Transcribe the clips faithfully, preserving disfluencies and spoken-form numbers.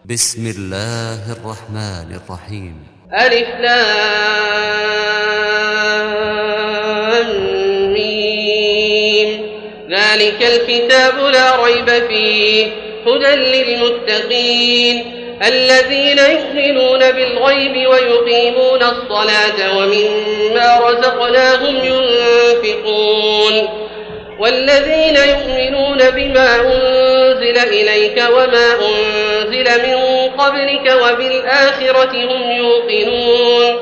بسم الله الرحمن الرحيم. ألف لام ميم. ذلك الكتاب لا ريب فيه هدى للمتقين الذين يؤمنون بالغيب ويقيمون الصلاة ومما رزقناهم ينفقون والذين يؤمنون بما أنزل إليك وما أنزل من قبلك وبالآخرة هم يوقنون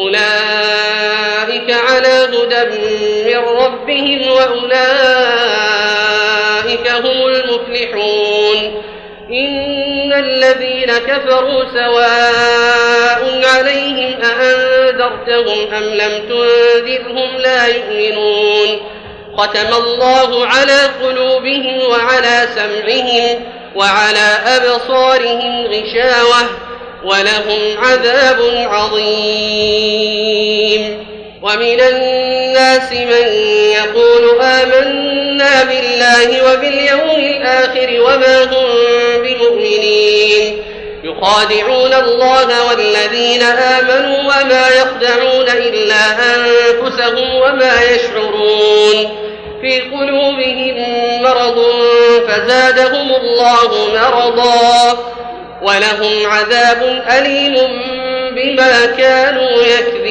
أولئك على هدى من ربهم وأولئك هم المفلحون. إن الذين كفروا سواء عليهم أأنذرتهم أم لم تنذرهم لا يؤمنون. ختم الله على قلوبهم وعلى سمعهم وعلى أبصارهم غشاوة ولهم عذاب عظيم. ومن الناس من يقول آمنا بالله وباليوم الآخر وما هم بمؤمنين يخادعون الله والذين آمنوا وما يخدعون إلا أنفسهم وما يشعرون. في قلوبهم مرض فزادهم الله مرضا ولهم عذاب أليم بما كانوا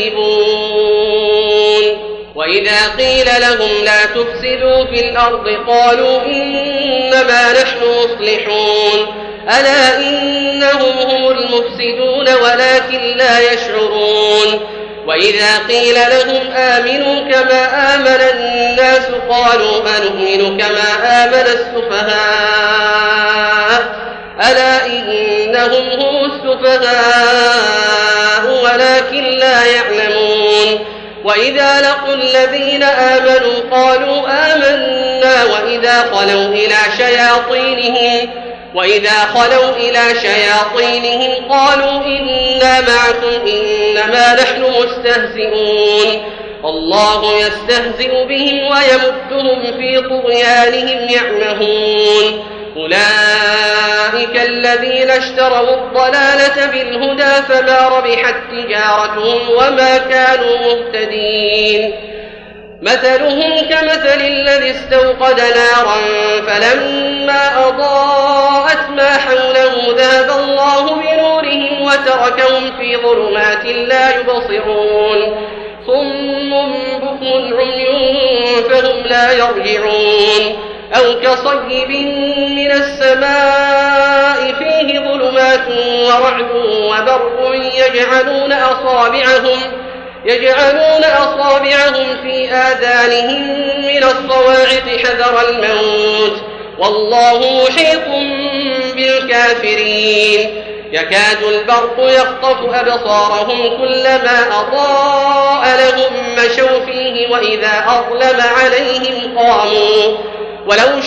يكذبون. وإذا قيل لهم لا تفسدوا في الأرض قالوا إنما نحن مصلحون ألا إنهم هم المفسدون ولكن لا يشعرون. وإذا قيل لهم آمنوا كما آمن الناس قالوا أنؤمن كما آمن السفهاء ألا إنهم هم السفهاء ولكن لا يعلمون. وإذا لقوا الذين آمنوا قالوا آمنا وإذا خلوا إلى شياطينهم وإذا خلوا إلى شياطينهم قالوا إنا معكم إنما نحن مستهزئون. الله يستهزئ بهم ويمدهم في طغيانهم يعمهون. أولئك الذين اشتروا الضلالة بالهدى فما ربحت تجارتهم وما كانوا مهتدين. مثلهم كمثل الذي استوقد نارا فلما أضاءت ما حوله ذهب الله بنورهم وتركهم في ظلمات لا يبصرون. صم بكم عمي فهم لا يرجعون. أو كصيب من السماء فيه ظلمات ورعد وبرق يجعلون أصابعهم يجعلون أصابعهم في آذانهم من الصواعق حذر الموت والله محيط بالكافرين. يكاد البرق يخطف أبصارهم كلما أضاء لهم مشوا فيه وإذا أظلم عليهم قاموا ولو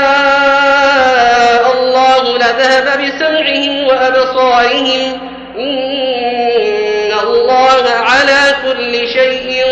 شاء الله لذهب بسمعهم وأبصارهم إن الله على كل شيء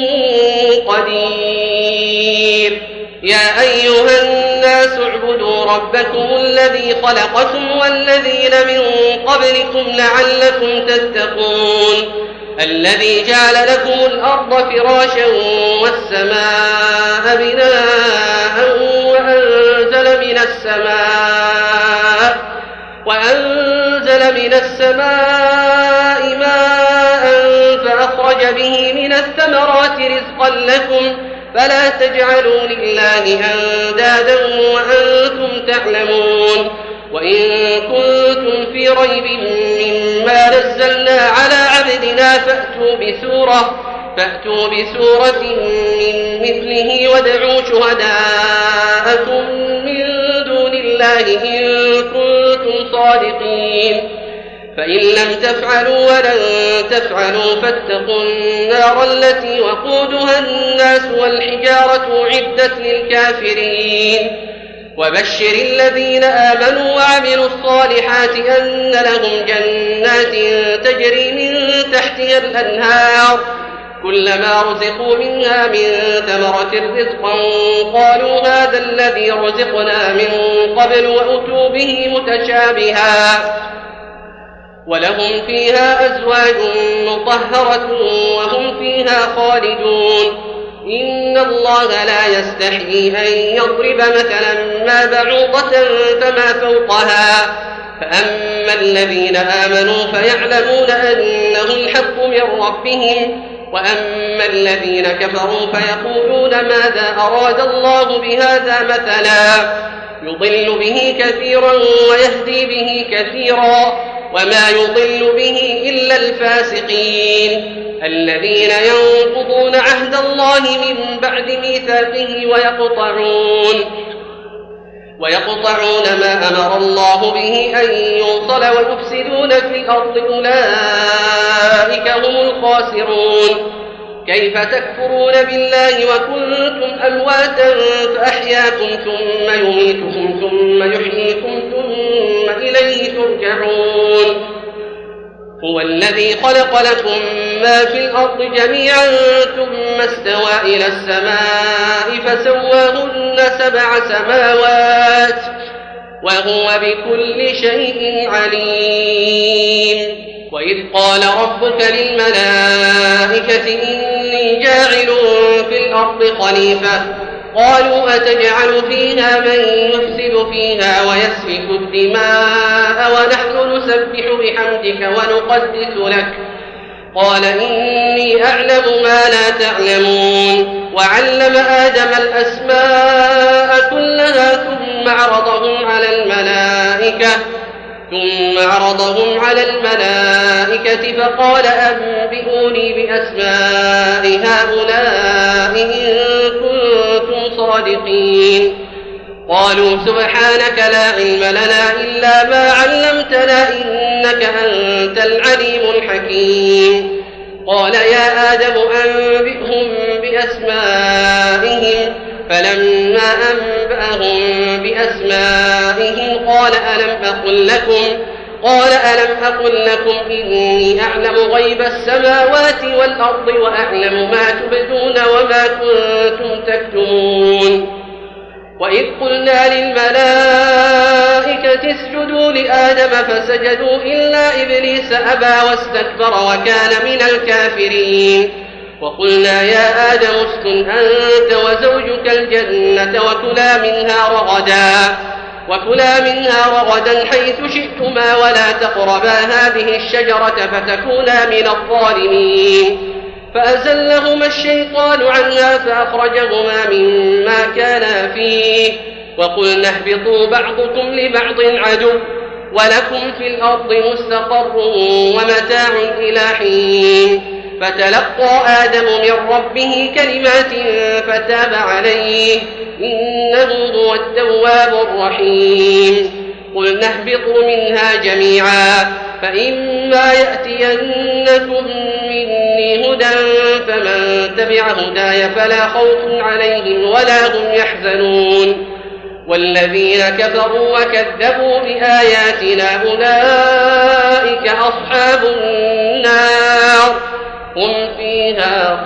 قدير. يا أيها الناس اعبدوا ربكم الذي خلقكم والذين من قبلكم لعلكم تتقون. الذي جعل لكم الأرض فراشا والسماء بناء وأنزل من السماء وأنزل من السماء ماء فأخرج به من الثمرات رزقا لكم فلا تجعلوا لله أندادا وأنتم تعلمون. وإن كنتم في ريب مما نزلنا على عبدنا فأتوا بسورة فأتوا بسورة من مثله وادعوا شهداءكم من دون الله إن كنتم صادقين. فإن لم تفعلوا ولن تفعلوا فاتقوا النار التي وقودها الناس والحجارة أعدت للكافرين. وبشر الذين آمنوا وعملوا الصالحات أن لهم جنات تجري من تحتها الأنهار كلما رزقوا منها من ثمرة رزقا قالوا هذا الذي رزقنا من قبل وأتوا به متشابها ولهم فيها أزواج مطهرة وهم فيها خالدون. إن الله لا يستحيي أن يضرب مثلا ما بعوضة فما فوقها، فأما الذين آمنوا فيعلمون أنه الحق من ربهم، وأما الذين كفروا فيقولون ماذا أراد الله بهذا مثلا، يضل به كثيرا ويهدي به كثيرا، وما يضل به إلا الفاسقين الذين ينقضون عهد الله من بعد ميثاقه ويقطعون ويقطعون ما أمر الله به أن يوصل ويفسدون في الأرض، أولئك هم الخاسرون. كيف تكفرون بالله وكنتم أمواتا فأحياكم ثم يميتكم ثم يحييكم ثم إليه ترجعون. هو الذي خلق لكم ما في الأرض جميعا ثم استوى إلى السماء فسواهن سبع سماوات وهو بكل شيء عليم. وإذ قال ربك للملائكة إني جاعل في الأرض خليفة قالوا أتجعل فيها من يفسد فيها ويسفك الدماء ونحن نسبح بحمدك ونقدس لك قال إني أعلم ما لا تعلمون. وعلم آدم الأسماء كلها ثم عرضهم على الملائكة ثم عرضهم على الملائكة فقال أنبئوني بأسماء هؤلاء إن كنتم صادقين. قالوا سبحانك لا علم لنا إلا ما علمتنا إنك أنت العليم الحكيم. قال يا آدم أنبئهم بأسمائهم فلما أنبأهم بأسمائهم قال ألم أقل لكم قال ألم أقل لكم إني أعلم غيب السماوات والأرض وأعلم ما تبدون وما كنتم تكتمون. وإذ قلنا للملائكة اسجدوا لآدم فسجدوا إلا إبليس أبى واستكبر وكان من الكافرين. وقلنا يا آدم اسكن أنت وزوجك الجنة وكلا منها رغدا وكلا منها رغدا حيث شئتما ولا تقربا هذه الشجرة فتكونا من الظالمين. فأزلهما الشيطان عنها فأخرجهما مما كانا فيه وقلنا اهبطوا بعضكم لبعض عدو ولكم في الأرض مستقر ومتاع إلى حين. فتلقى آدم من ربه كلمات فتاب عليه إنه هو التواب الرحيم. قلنا اهبطوا منها جميعا فإما يأتينكم مني هدى فمن تبع هداي فلا خوف عليهم ولا هم يحزنون. والذين كفروا وكذبوا بآياتنا أولئك أصحاب النار هم فيها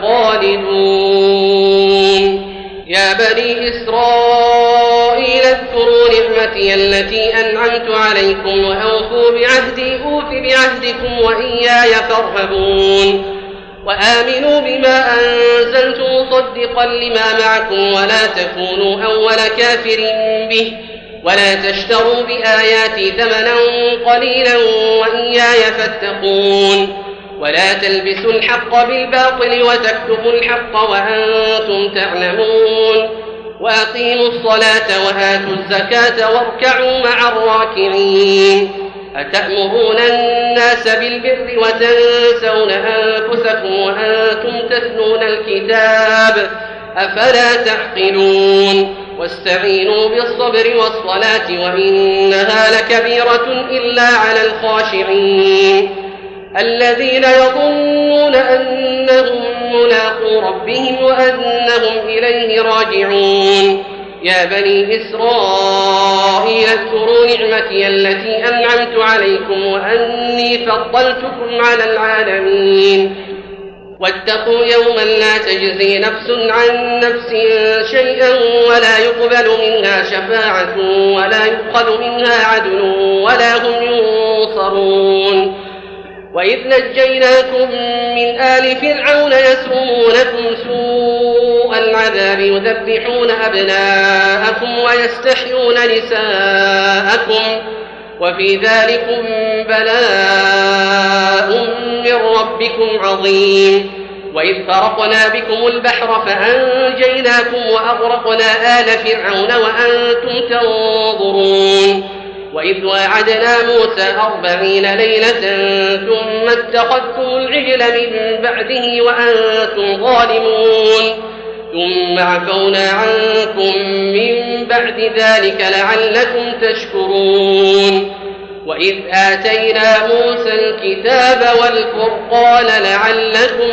خالدون. يا بني إسرائيل اذكروا نعمتي التي أنعمت عليكم وأوفوا بعهدي أوف بعهدكم وإياي فارهبون. وآمنوا بما أنزلت مصدقا لما معكم ولا تكونوا أول كافر به ولا تشتروا بآياتي ثمنا قليلا وإياي فاتقون. ولا تلبسوا الحق بالباطل وتكتموا الحق وأنتم تعلمون. وأقيموا الصلاة وآتوا الزكاة واركعوا مع الراكعين. أتأمرون الناس بالبر وتنسون أنفسكم وأنتم تتلون الكتاب أفلا تعقلون. واستعينوا بالصبر والصلاة وإنها لكبيرة إلا على الخاشعين الذين يظنون أنهم ملاقو ربهم وأنهم إليه راجعون. يا بني إسرائيل اذكروا نعمتي التي أنعمت عليكم وأني فضلتكم على العالمين. واتقوا يوما لا تجزي نفس عن نفس شيئا ولا يقبل منها شفاعة ولا يؤخذ منها عدل ولا هم ينصرون. وإذ نجيناكم من آل فرعون يسومونكم سوء العذاب يذبحون أبناءكم ويستحيون نساءكم وفي ذلكم بلاء من ربكم عظيم. وإذ فرقنا بكم البحر فأنجيناكم وأغرقنا آل فرعون وأنتم تنظرون. وإذ واعدنا موسى أربعين ليلة ثم اتخذتم العجل من بعده وأنتم ظالمون ثم عفونا عنكم من بعد ذلك لعلكم تشكرون. وإذ آتينا موسى الكتاب والفرقان لعلكم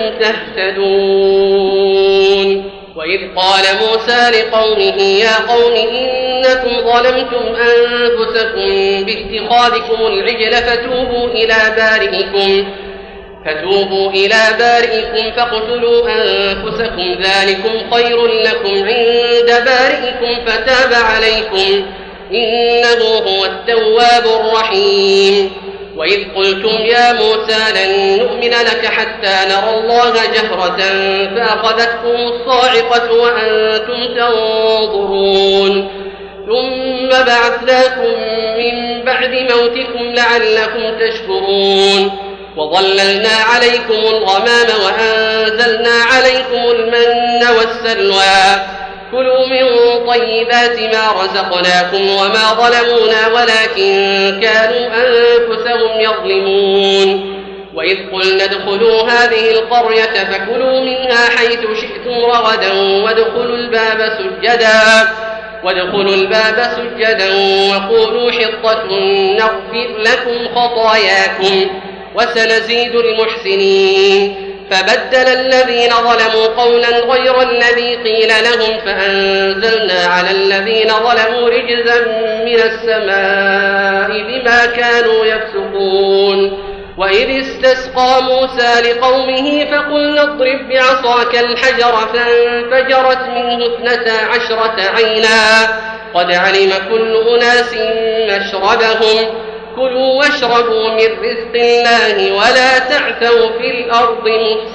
تهتدون. وإذ قال موسى لقومه يا قوم إنكم ظلمتم أنفسكم باتخاذكم العجل فتوبوا إلى بارئكم فتوبوا إلى بارئكم فاقتلوا أنفسكم ذلكم خير لكم عند بارئكم فتاب عليكم إنه هو التواب الرحيم. وإذ قلتم يا موسى لن نؤمن لك حتى نرى الله جهرة فأخذتكم الصاعقة وأنتم تنظرون ثم بعثناكم من بعد موتكم لعلكم تشكرون. وظللنا عليكم الغمام وأنزلنا عليكم المن والسلوى كلوا من طيبات ما رزقناكم وما ظلمونا ولكن كانوا أنفسهم يظلمون. وإذ قلنا ادخلوا هذه القرية فكلوا منها حيث شئتم رغدا وادخلوا الباب سجدا وادخلوا الباب سجدا وقولوا حطة نغفر لكم خطاياكم وسنزيد المحسنين. فبدل الذين ظلموا قولا غير الذي قيل لهم فأنزلنا على الذين ظلموا رجزا من السماء بما كانوا يفسقون. وإذ استسقى موسى لقومه فقلنا اضرب بعصاك الحجر فانفجرت منه اثنتا عشرة عينا قد علم كل أناس مشربهم كلوا واشربوا من رزق الله ولا تعثوا في الأرض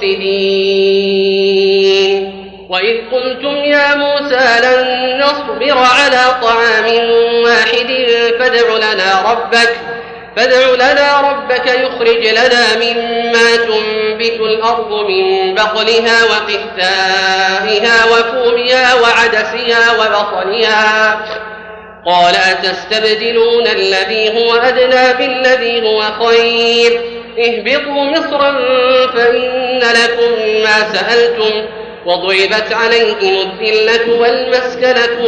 مفسدين. وإذ قلتم يا موسى لن نصبر على طعام واحد فادع لنا ربك فادع لنا ربك يخرج لنا مما تنبت الأرض من بقلها وقثائها وفومها وعدسها وبصلها قال أتستبدلون الذي هو أدنى بالذي هو خير اهبطوا مصرا فإن لكم ما سألتم وضربت عليهم الذلة والمسكنة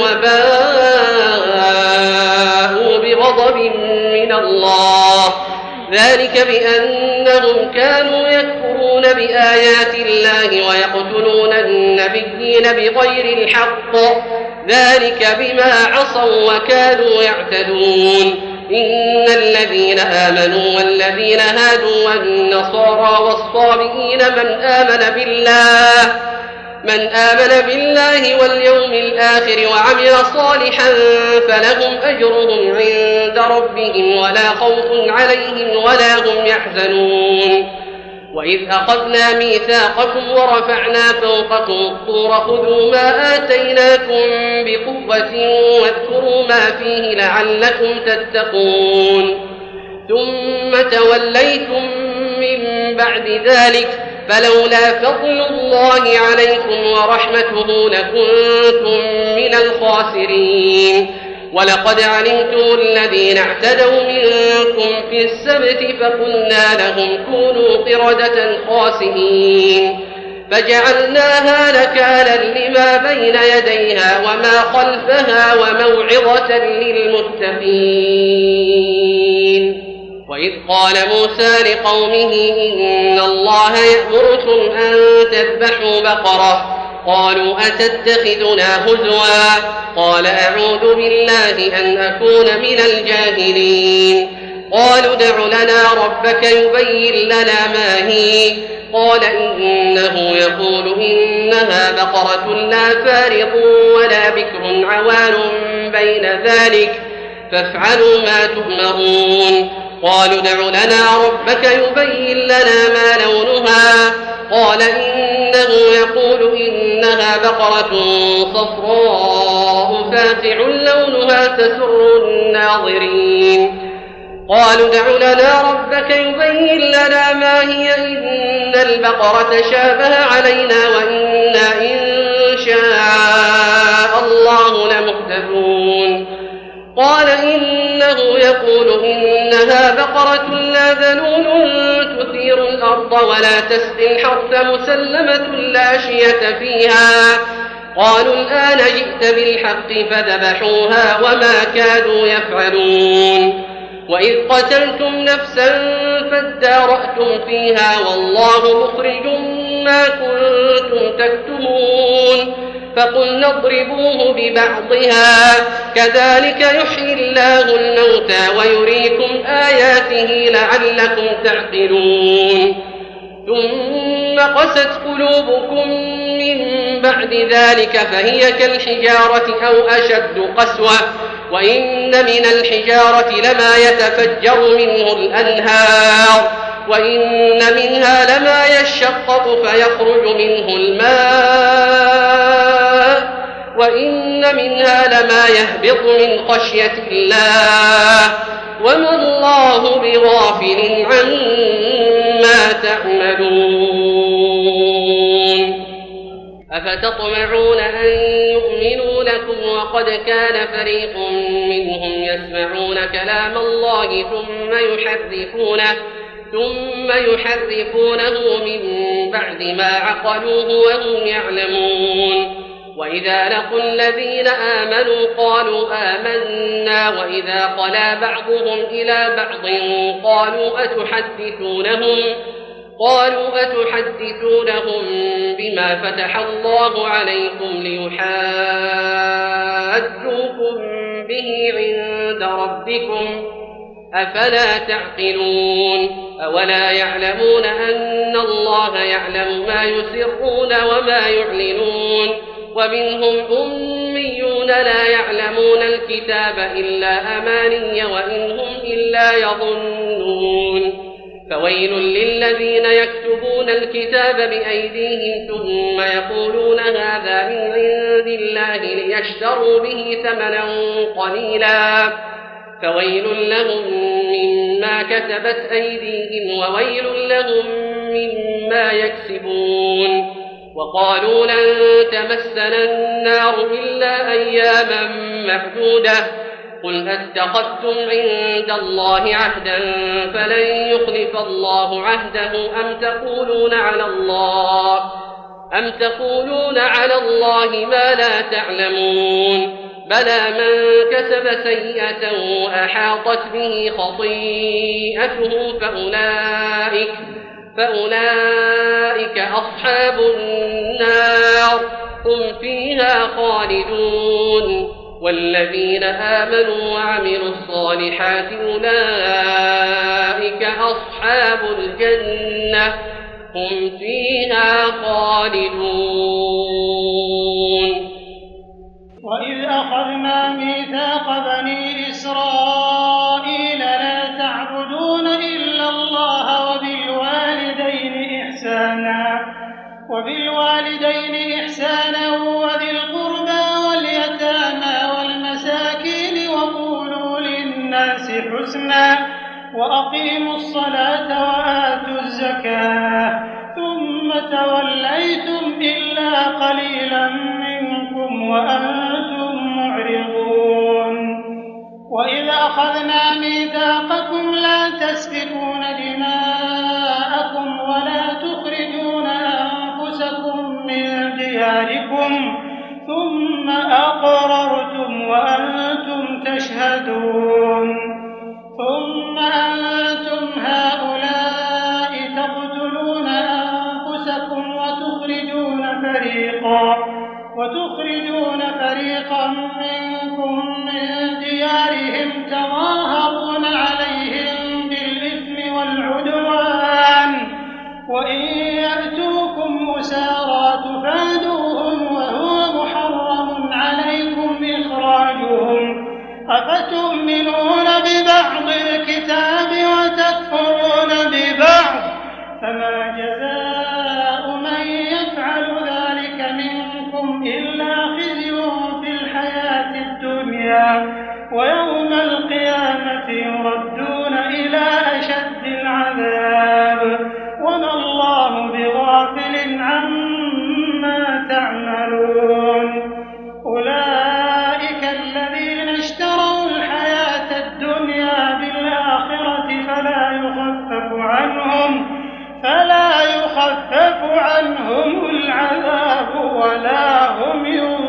وباءوا بغضب من الله ذلك بأنهم كانوا يكفرون بآيات الله ويقتلون النبيين بغير الحق ذلك بما عصوا وكانوا يعتدون. إن الذين آمنوا والذين هادوا والنصارى والصابئين من آمن بالله من آمن بالله واليوم الآخر وعمل صالحا فلهم أجرهم عند ربهم ولا خوف عليهم ولا هم يحزنون. وإذ أخذنا ميثاقكم ورفعنا فوقكم الطور خذوا ما آتيناكم بقوة واذكروا ما فيه لعلكم تتقون ثم توليتم من بعد ذلك فلولا فضل الله عليكم ورحمته لكنتم من الخاسرين. ولقد علمتم الذين اعتدوا منكم في السبت فقلنا لهم كونوا قردة خاسئين فجعلناها نكالا لما بين يديها وما خلفها وموعظة للمتقين. وإذ قال موسى لقومه إن الله يأمركم أن تذبحوا بقرة قالوا أتتخذنا هزوا قال أعوذ بالله أن أكون من الجاهلين. قالوا ادع لنا ربك يبين لنا ما هي قال إنه يقول إنها بقرة لا فارض ولا بكر عوان بين ذلك فافعلوا ما تؤمرون. قالوا ادع لنا ربك يبين لنا ما لونها قال إنه يقول إنها بقرة صفراء فاقع لونها تسر الناظرين قالوا ادع لنا ربك يبين لنا ما هي إن البقرة شابه علينا وإنا إن شاء الله لمهتدون قال إنه يقول إنها بقرة لا ذلول تثير الأرض ولا تسقي الحرث مسلمة لا شية فيها قالوا الآن جئت بالحق فذبحوها وما كادوا يفعلون وإذ قتلتم نفسا فادارأتم فيها والله مخرج ما كنتم تكتمون فقلنا اضربوه ببعضها كذلك يحيي الله الموتى ويريكم آياته لعلكم تعقلون ثم قست قلوبكم من بعد ذلك فهي كالحجارة أو أشد قسوة وإن من الحجارة لما يتفجر منه الأنهار وإن منها لما يشقق فيخرج منه الماء وإن منها لما يهبط من خشية الله وما الله بغافل عما تعملون أفتطمعون أن يؤمنوا لكم وقد كان فريق منهم يسمعون كلام الله ثم يحرفونه ثم يحرفونه من بعد ما عقلوه وهم يعلمون وإذا لقوا الذين آمنوا قالوا آمنا وإذا خلا بعضهم إلى بعض قالوا أتحدثونهم قالوا أتحدثونهم بما فتح الله عليكم ليحاجوكم به عند ربكم أفلا تعقلون أولا يعلمون أن الله يعلم ما يسرون وما يعلنون ومنهم أميون لا يعلمون الكتاب إلا أماني وإن هم إلا يظنون فويل للذين يكتبون الكتاب بأيديهم ثم يقولون هذا من عند الله ليشتروا به ثمنا قليلا فويل لهم مما كتبت أيديهم وويل لهم مما يكسبون وقالوا لن تمسنا النار إلا أياما معدودة قل أتخذتم عند الله عهدا فلن يخلف الله عهده أم تقولون على الله أم تقولون على الله ما لا تعلمون بلى من كسب سيئة أحاطت به خطيئته فأولئك فأولئك أصحاب النار هم فيها خالدون والذين آمنوا وعملوا الصالحات أولئك أصحاب الجنة هم فيها خالدون وإذ أخذنا ميثاق بني إسرائيل لا تعبدون إلا الله وبالوالدين إحسانا وبالوالدين إحسانا وذي القربى واليتامى والمساكين وقولوا للناس حسنا وأقيموا الصلاة وآتوا الزكاة ثم توليتم إلا قليلا منكم وأنتم معرضون وإذ أخذنا ميثاقكم لا تسفكون دماءكم ولا تخرجون أنفسكم من دياركم ثم أقررتم وأنتم تشهدون ثم أنتم هؤلاء تقتلون أنفسكم وتخرجون فريقا وتخرجون فريقا منكم من ديارهم تظاهرون عليهم بالإثم والعدوان وإن يأتوكم مسارى تفادوهم وهو محرم عليكم إخراجهم أفتؤمنون ببعض الكتاب فلا يخفف عنهم العذاب ولا هم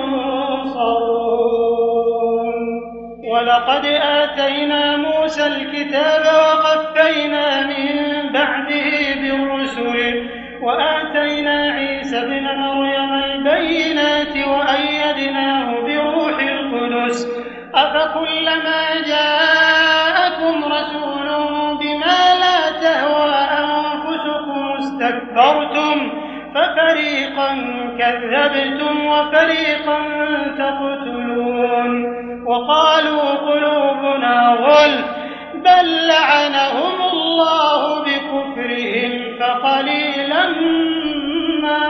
ينصرون. ولقد آتينا موسى الكتاب وقفينا من بعده بالرسل وآتينا عيسى ابن مريم البينات وأيدناه بروح القدس أفكلما جاءكم رسول بما لا تهوى أنفسكم استكبرتم ففريقا كذبتم وفريقا تقتلون. وقالوا قلوبنا غلف بل لعنهم الله بكفرهم فقليلا ما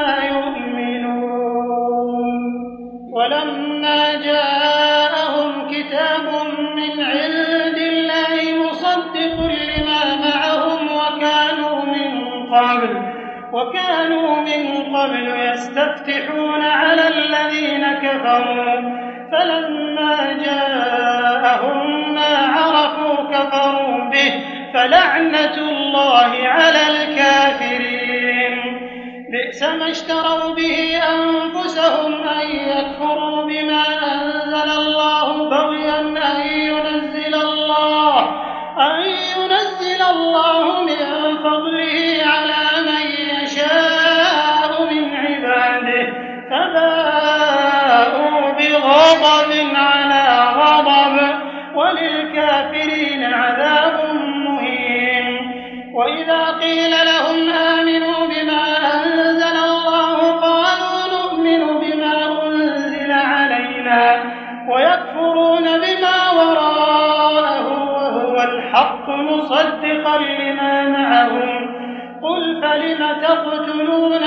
يؤمنون. ولما جاءهم كتاب من عند الله مصدق لما معهم وكانوا من قبل وكانوا من قبل يستفتحون على الذين كفروا فلما جاءهم ما عرفوا كفروا به فلعنة الله على الكافرين. بئس ما اشتروا به أنفسهم أن يكفروا بما أنزل الله بغيا أن ينزل الله أن ينزل الله من فضله على من يشاء من عباده فباءوا بغضب على غضب وللكافرين عذاب مهين. وإذا قيل لهم آمنوا بما أنزل الله قالوا نؤمن بما أنزل علينا ويكفرون بما وراءه وهو الحق مصدقا لما معهم قل فلم تقتلون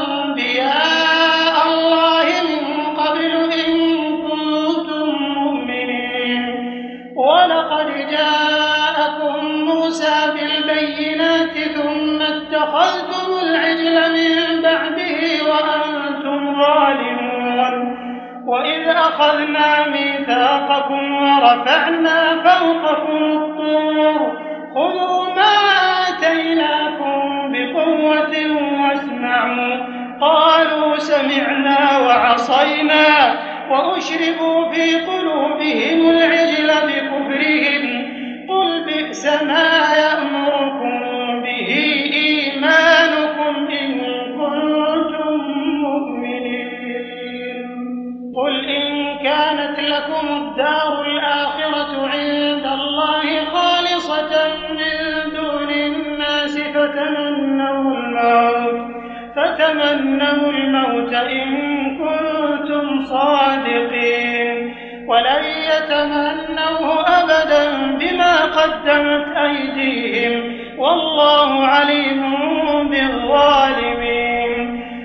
أنبياء الله من قبل إن كنتم مؤمنين. ولقد جاءكم موسى بالبينات ثم اتخذتم العجل من بعده وأنتم ظالمون. وإذ أخذنا ميثاقكم ورفعنا فوقكم الطور خذوا ما آتيناكم بقوة واسمعوا قالوا سمعنا وعصينا وأشربوا في قلوبهم العجل بكفرهم قل بئس ما يأمركم به إيمانكم إن كنتم مؤمنين. قل إن كانت لكم الدار الآخرة عند الله خالصة من دون الناس فتمنوا الموت فتمنوا الموت إن كنتم صادقين ولن يتمنوه أبدا بما قدمت أيديهم والله عليم بالظالمين.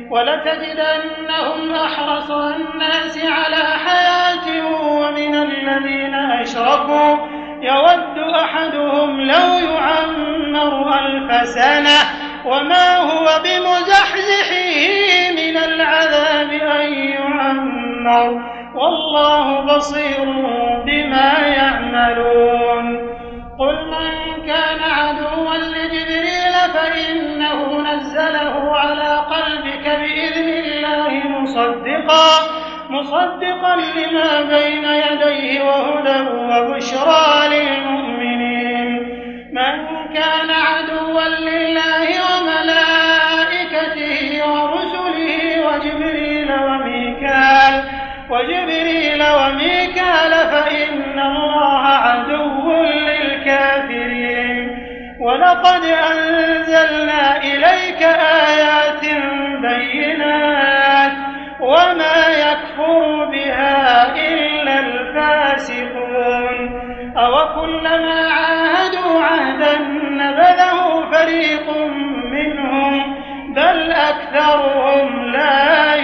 ولتجدنهم أحرص الناس على حياة ومن الذين أشركوا يود أحدهم لو يعمر ألف سنة وما هو بمزحزحه من العذاب أن يعمر والله بصير بما يعملون. قل من كان عدوا لجبريل فإنه نزله على قلبك بإذن الله مصدقا مصدقا لما بين يديه وهدى وبشرى للمؤمنين. من كان عدوا لله وملائكته ورسله وجبريل وميكال وجبريل وميكال فإن الله عدو للكافرين. ولقد أنزلنا إليك آيات بينات وما يكفر بها إلا الفاسقون. أوكلما عاهدوا عهدا نبذه فريق منهم بل أكثرهم لا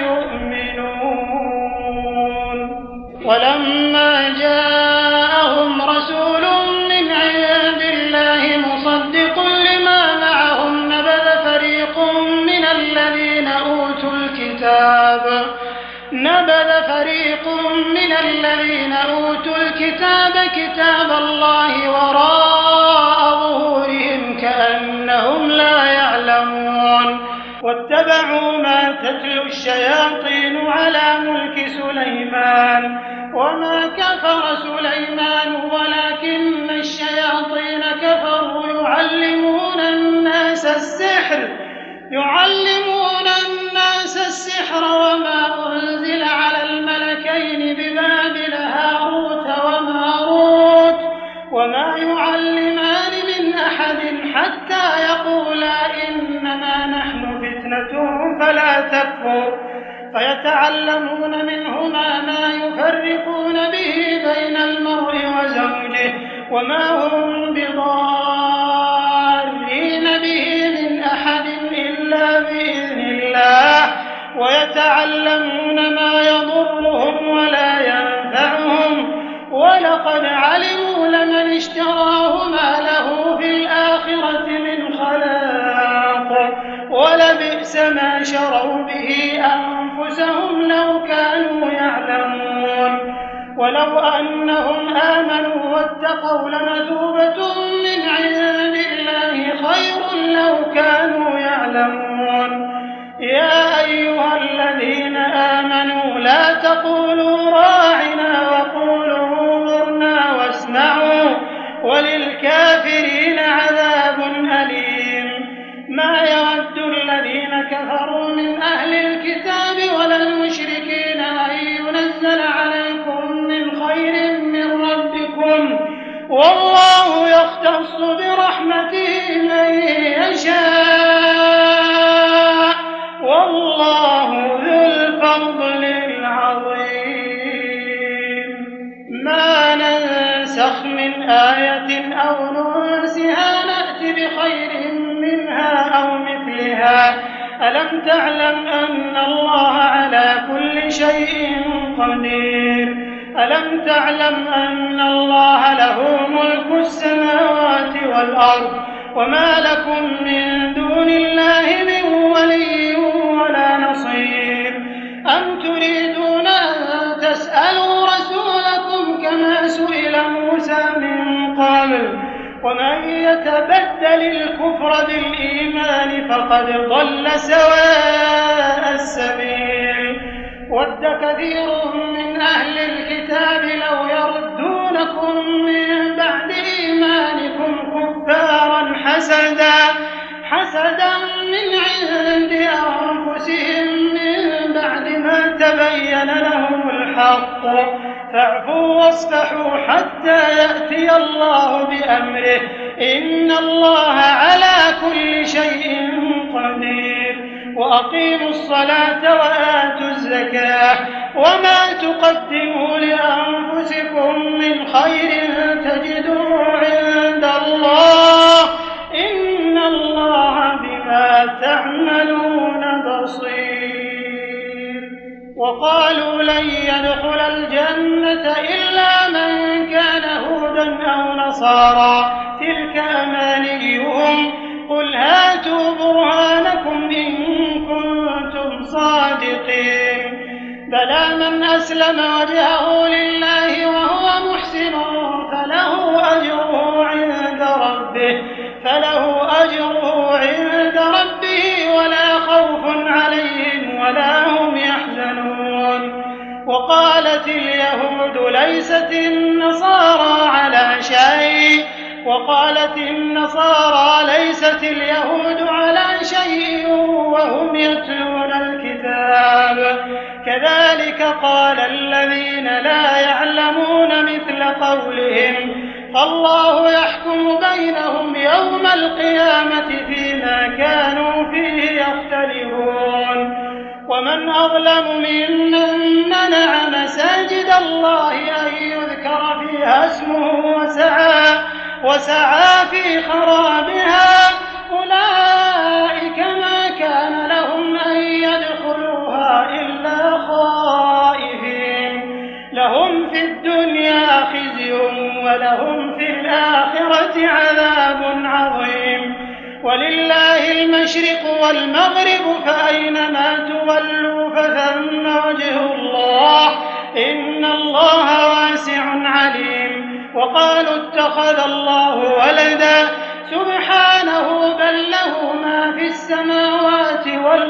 يؤمنون. ولما جاءهم رسول من عند الله مصدق لما معهم نبذ فريق من الذين أوتوا الكتاب نبذ فريق من الذين أوتوا الكتاب كتاب الله وراء ظهورهم كأنهم لا يعلمون. واتبعوا ما تتلو الشياطين على ملك سليمان وما كفر سليمان ولكن الشياطين كفروا يعلمون الناس السحر يعلمون الناس السحر وما أنزل على الملكين ببابل هاروت وماروت وما يعلمان من أحد حتى يقولا إنما نحن فتنة فلا تكفر فيتعلمون منهما ما يفرقون به بين المرء وزوجه وما هم بضارين به من أحد إلا بإذن الله ويتعلمون ما يضرهم ولا ينفعهم ولقد علموا لمن اشتراه ما له في الآخرة من خلاق ولبئس ما شروا به أنفسهم لو كانوا يعلمون ولو أنهم آمنوا واتقوا لمثوبة من عند الله خير لو كانوا يعلمون يا أيها الذين آمنوا لا تقولوا راعنا وقولوا انظرنا واسمعوا وللكافرين عذاب أليم ما يود الذين كفروا من أهل الكتاب ولا المشركين أن ينزل عليكم من خير من ربكم والله يختص برحمته من يشاء والله ذو الفضل العظيم ما ننسخ من آية أو ننسها نأت بخير منها أو مثلها ألم تعلم أن الله على كل شيء قدير ألم تعلم أن الله له ملك السماوات والأرض وما لكم من دون الله من ولي ولا نصير أم تريدون أن تسألوا رسولكم كما سئل موسى من قبل ومن يتبدل الكفر بالإيمان فقد ضل سواء السبيل ود كثير من أهل الكتاب لو يردونكم من بعد إيمانكم كفارا حسدا حسدا من عند أنفسهم من بعد ما تبين لهم الحق فاعفوا واصفحوا حتى يأتي الله بأمره إن الله على كل شيء قدير وأقيموا الصلاة وآتوا الزكاة وما تقدموا لأنفسكم من خير تجدوه عند الله إن الله بما تعملون بصير وقالوا لن يدخل الجنة إلا من كان هودا أو نصارى تلك أمانيهم قل هاتوا برهانكم إن كنتم صادقين بلى من أسلم وجهه لله وهو محسن فله أجره عند ربه فله أجره عند ربه ولا خوف عليهم ولا هم يحزنون وقالت اليهود ليست النصارى على شيء وقالت النصارى ليست اليهود على شيء وهم يتلون الكتاب كذلك قال الذين لا يعلمون مثل قولهم فالله يحكم بينهم يوم القيامة فيما كانوا فيه يختلفون ومن أظلم ممن منع مساجد الله أن يذكر فيها اسمه وسعى وسعى في خرابها أولئك ما كان لهم أن يدخلوها إلا خائفين لهم في الدنيا خزي ولهم في الآخرة عذاب عظيم ولله المشرق والمغرب فأينما تولوا فثم وجه الله إن الله واسع عليم وقالوا اتخذ الله ولدا سبحانه بل له ما في السماوات والأرض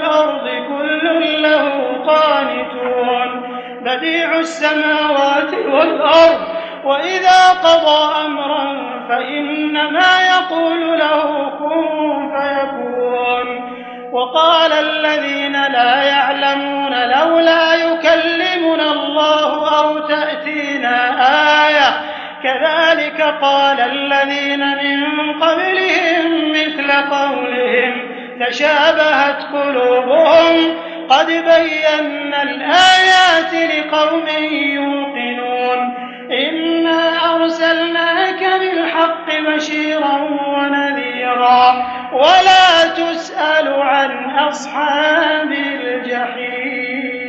بديع السماوات والأرض وإذا قضى أمرا فإنما يقول له كن فيكون. وقال الذين لا يعلمون لولا يكلمنا الله أو تأتينا آية كذلك قال الذين من قبلهم مثل قولهم تشابهت قلوبهم قد بينا الآيات لقوم يوقنون. إنا أرسلناك بالحق بشيرا ونذيرا ولا تسأل عن أصحاب الجحيم.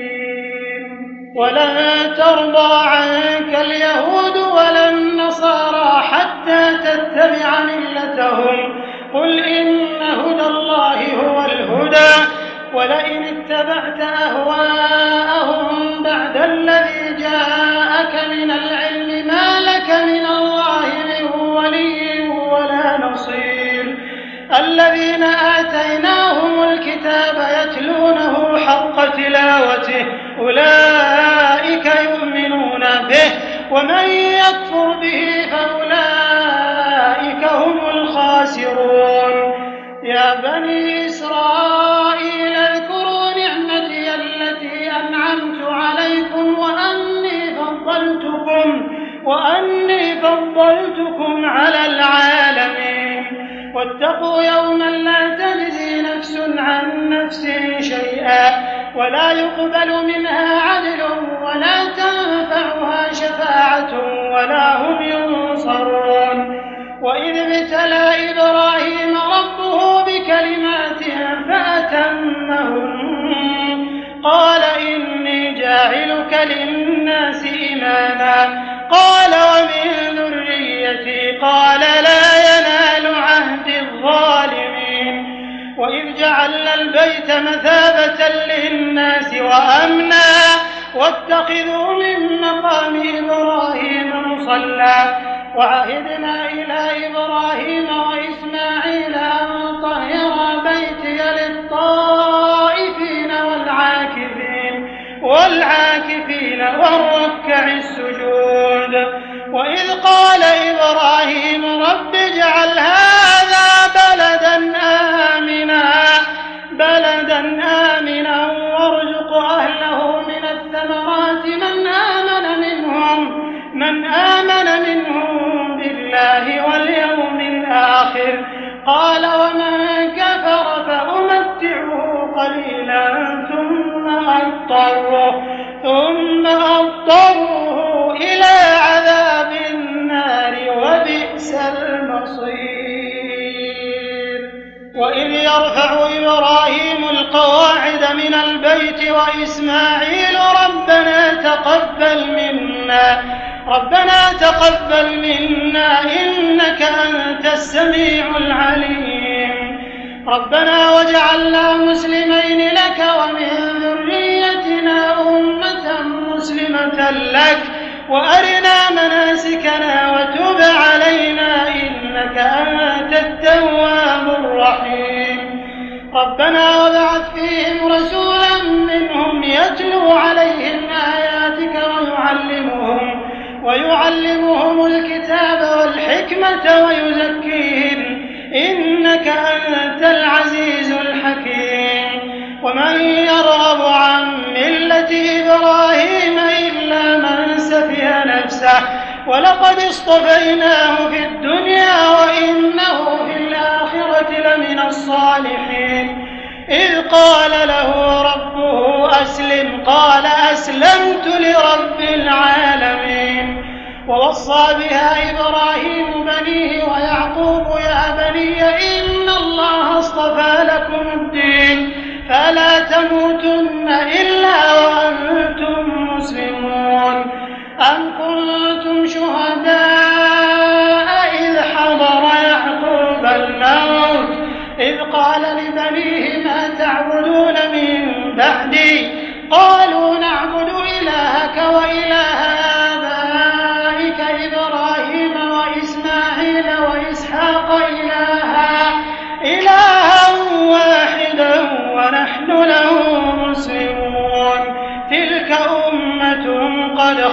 ولن ترضى عنك اليهود ولا النصارى حتى تتبع ملتهم قل إن هدى الله هو الهدى ولئن اتبعت أهواءهم بعد الذي جاءك من العلم ما لك من الله من ولي ولا نصير. الذين آتيناهم الكتاب يتلونه حق تلاوته أولئك يؤمنون به ومن يكفر به فأولئك هم الخاسرون. يا بني إسرائيل اذكروا نعمتي التي أنعمت عليكم وأني فضلتكم وأني فضلتكم على العالمين. واتقوا يوما لا تجزي نفس عن نفس شيئا ولا يقبل منها عدل ولا تنفعها شفاعة ولا هم ينصرون. وإذ ابتلى إبراهيم ربه بكلمات فأتمهن قال إني جاعلك للناس إماما قال ومن ذريتي قال لا ينال عهد الظالمين. وإذ جعلنا البيت مثابة للناس وأمنا واتخذوا من مقام إبراهيم مصلى وعهدنا إلى إبراهيم وإسماعيل أن طهرا بيتي للطائفين والعاكفين والعاكفين والركع السجود. وإذ قال إبراهيم رب اجعل هذا بلدا آمنا بلدا آمنا وارزق أهله من الثمرات من آمن منهم من آمن منهم بالله واليوم الآخر قال ومن كفر فأمتعه قليلا ثم أضطره ثم أضطره إلى عذاب النار وبئس المصير. وإذ يرفع إبراهيم القواعد من البيت وإسماعيل ربنا تقبل منا ربنا تقبل منا إنك أنت السميع العليم. ربنا واجعلنا مسلمين لك ومن ذريتنا أمة مسلمة لك وأرنا مناسكنا وتب علينا إنك أنت التواب الرحيم. ربنا وابعث فيهم رسولا منهم يتلو عليهم آياتك ويعلمهم ويعلمهم الكتاب والحكمة ويزكيهم إنك أنت العزيز الحكيم. ومن يرغب عن ملة إبراهيم إلا من سفه نفسه ولقد اصطفيناه في الدنيا وإنه في الآخرة لمن الصالحين. إذ قال له ربه أسلم قال أسلمت لرب العالمين. ووصى بها إبراهيم بنيه ويعقوب يا بني إن الله اصطفى لكم الدين فلا تموتن إلا وأنتم مسلمون. أم كنتم شهداء إذ حضر يعقوب الموت إذ قال لبنيه ما تعبدون من بعدي قالوا نعبد إلهك وإله آبائك إبراهيم وإسماعيل وإسحاق إلها إلها واحدا ونحن له مسلمون. تلك أمة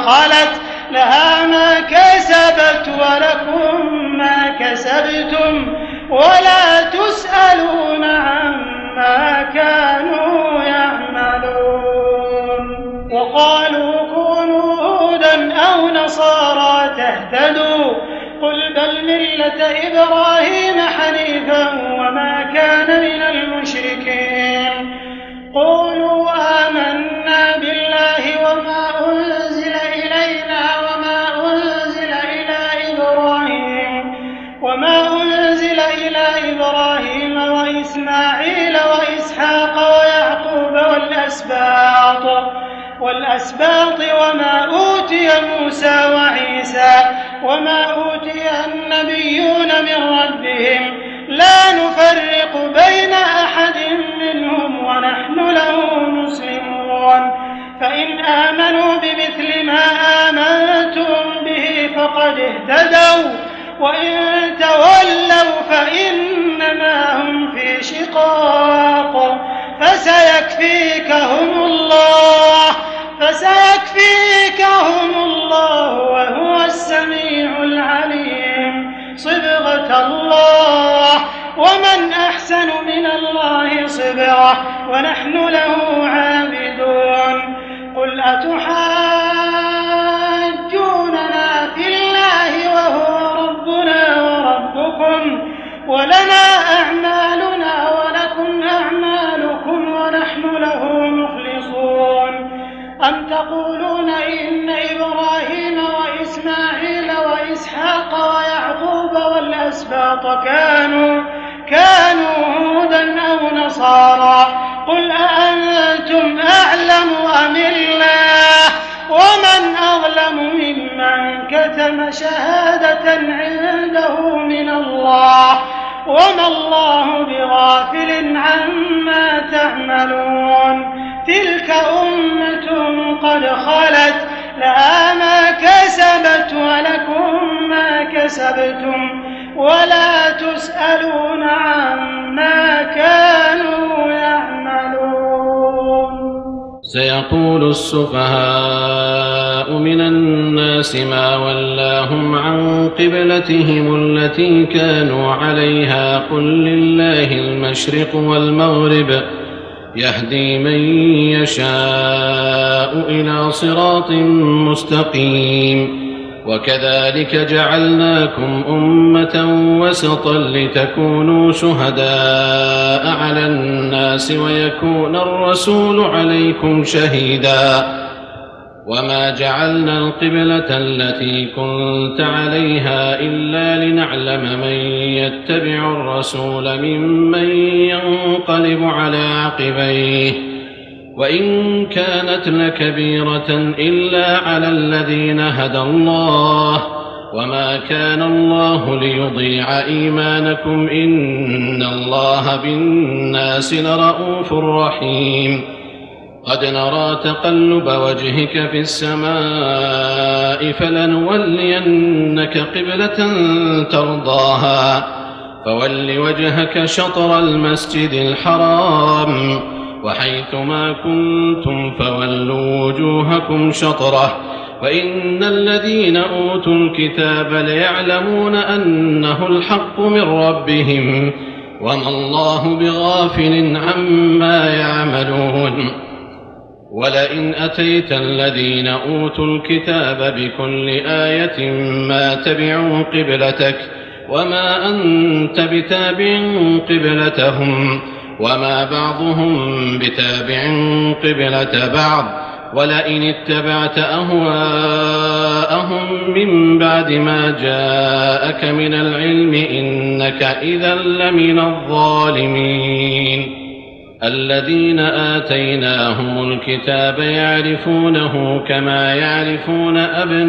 خلت لها ما كسبت ولكم ما كسبتم ولا تسألون عما كانوا يعملون. وقالوا كونوا هودا أو نصارى تهتدوا قل بل ملة إبراهيم حنيفا وما كان من المشركين. قولوا آمنا بالله وما أنزل إلينا وما أنزل إلى إبراهيم وما أنزل إلى إبراهيم وإسماعيل وإسحاق ويعقوب والأسباط والأسباط وما أوتي موسى وعيسى وما أوتي النبيون من ربهم لا نفرق بين أحد منهم ونحن له مسلمون. فإن آمنوا بمثل ما آمنتم به فقد اهتدوا وإن تولوا فإنما هم في شقاق فسيكفيكهم الله فسيكفيكهم الله وهو السميع العليم. صبغة الله ومن أحسن من الله صبغة ونحن له عابدون. قل أتحاجوننا في الله وهو ربنا وربكم ولنا أعمالنا ولكم أعمالكم ونحن له مخلصون. أم تقولون إن إبراهيم وإسماعيل وإسحاق ويعقوب والأسباط كانوا كانوا هودا أو نصارى قل أأنتم أعلم أم الله ومن أظلم ممن كتم شهادة عنده من الله وما الله بغافل عما تعملون. تلك أمة قد خلت لها ما كسبت ولكم ما كسبتم ولا تسألون عما كانوا يعملون. سيقول السفهاء من الناس ما ولاهم عن قبلتهم التي كانوا عليها قل لله المشرق والمغرب يهدي من يشاء إلى صراط مستقيم. وكذلك جعلناكم أمة وسطا لتكونوا شهداء على الناس ويكون الرسول عليكم شهيدا. وما جعلنا القبلة التي كنت عليها إلا لنعلم من يتبع الرسول ممن ينقلب على عقبيه وإن كانت لكبيرة إلا على الذين هدى الله وما كان الله ليضيع إيمانكم إن الله بالناس لرءوف رحيم. قد نرى تقلب وجهك في السماء فلنولينك قبلة ترضاها فول وجهك شطر المسجد الحرام وحيث ما كنتم فولوا وجوهكم شطره وإن الذين أوتوا الكتاب ليعلمون أنه الحق من ربهم وما الله بغافل عما يعملون. ولئن أتيت الذين أوتوا الكتاب بكل آية ما تبعوا قبلتك وما أنت بتابع قبلتهم وما بعضهم بتابع قبلة بعض ولئن اتبعت أهواءهم من بعد ما جاءك من العلم إنك إذا لمن الظالمين. الذين آتيناهم الكتاب يعرفونه كما يعرفون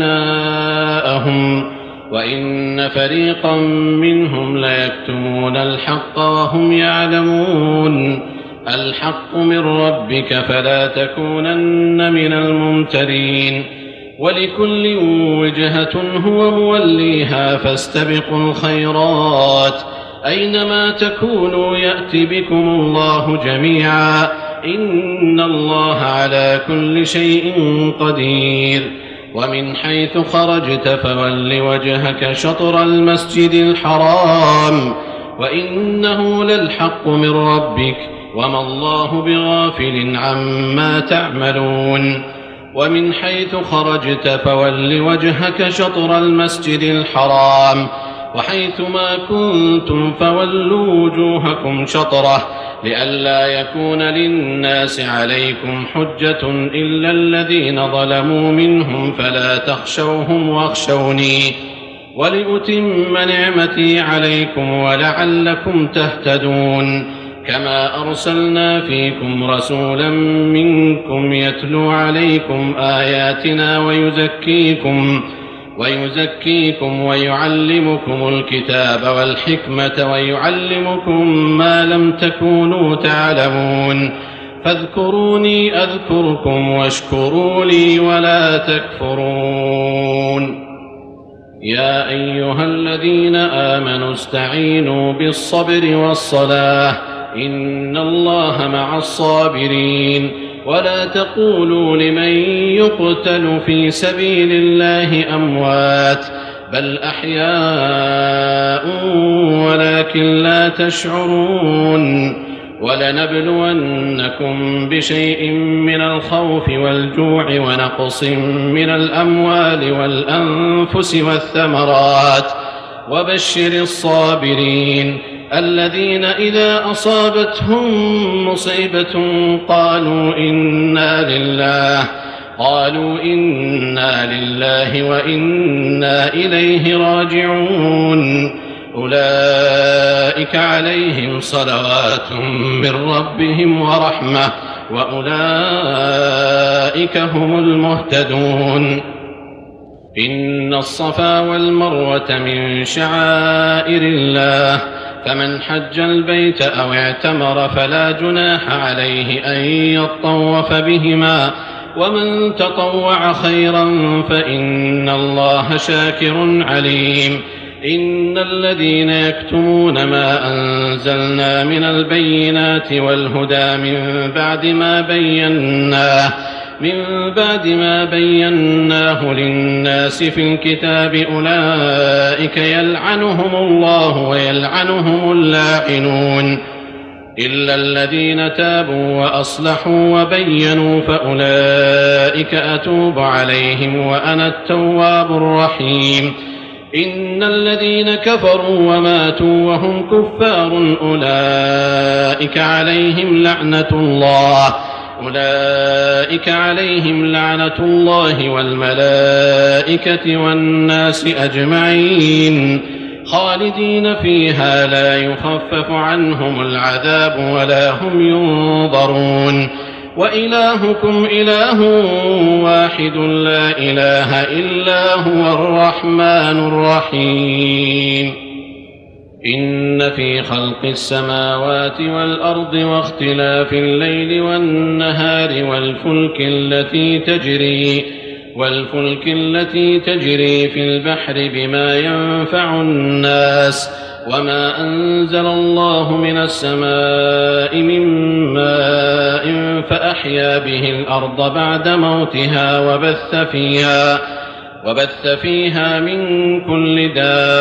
أبناءهم وإن فريقا منهم ليكتمون الحق وهم يعلمون. الحق من ربك فلا تكونن من الممترين. ولكل وجهة هو موليها فاستبقوا الخيرات أينما تكونوا يأتي بكم الله جميعا إن الله على كل شيء قدير. ومن حيث خرجت فول وجهك شطر المسجد الحرام وإنه للحق من ربك وما الله بغافل عما تعملون ومن حيث خرجت فول وجهك شطر المسجد الحرام وحيث ما كنتم فولوا وجوهكم شطره لئلا يكون للناس عليكم حجة إلا الذين ظلموا منهم فلا تخشوهم واخشوني ولأتم نعمتي عليكم ولعلكم تهتدون كما أرسلنا فيكم رسولا منكم يتلو عليكم آياتنا ويزكيكم ويزكيكم ويعلمكم الكتاب والحكمة ويعلمكم ما لم تكونوا تعلمون فاذكروني أذكركم واشكروا لي ولا تكفرون يا أيها الذين آمنوا استعينوا بالصبر والصلاة إن الله مع الصابرين ولا تقولوا لمن يقتل في سبيل الله أموات بل أحياء ولكن لا تشعرون ولنبلونكم بشيء من الخوف والجوع ونقص من الأموال والأنفس والثمرات وبشر الصابرين الذين إذا أصابتهم مصيبة قالوا إنا لله قالوا إنا لله وإنا إليه راجعون أولئك عليهم صلوات من ربهم ورحمة وأولئك هم المهتدون إن الصفا والمروة من شعائر الله فمن حج البيت أو اعتمر فلا جناح عليه أن يطوف بهما ومن تطوع خيرا فإن الله شاكر عليم إن الذين يكتمون ما أنزلنا من البينات والهدى من بعد ما بيناه من بعد ما بيناه للناس في الكتاب أولئك يلعنهم الله ويلعنهم اللاعنون إلا الذين تابوا وأصلحوا وبينوا فأولئك أتوب عليهم وأنا التواب الرحيم إن الذين كفروا وماتوا وهم كفار أولئك عليهم لعنة الله أولئك عليهم لعنة الله والملائكة والناس أجمعين خالدين فيها لا يخفف عنهم العذاب ولا هم ينظرون وإلهكم إله واحد لا إله إلا هو الرحمن الرحيم إن في خلق السماوات والأرض واختلاف الليل والنهار والفلك التي تجري والفلك التي تجري في البحر بما ينفع الناس وما أنزل الله من السماء من ماء فأحيا به الأرض بعد موتها وبث فيها وبث فيها من كل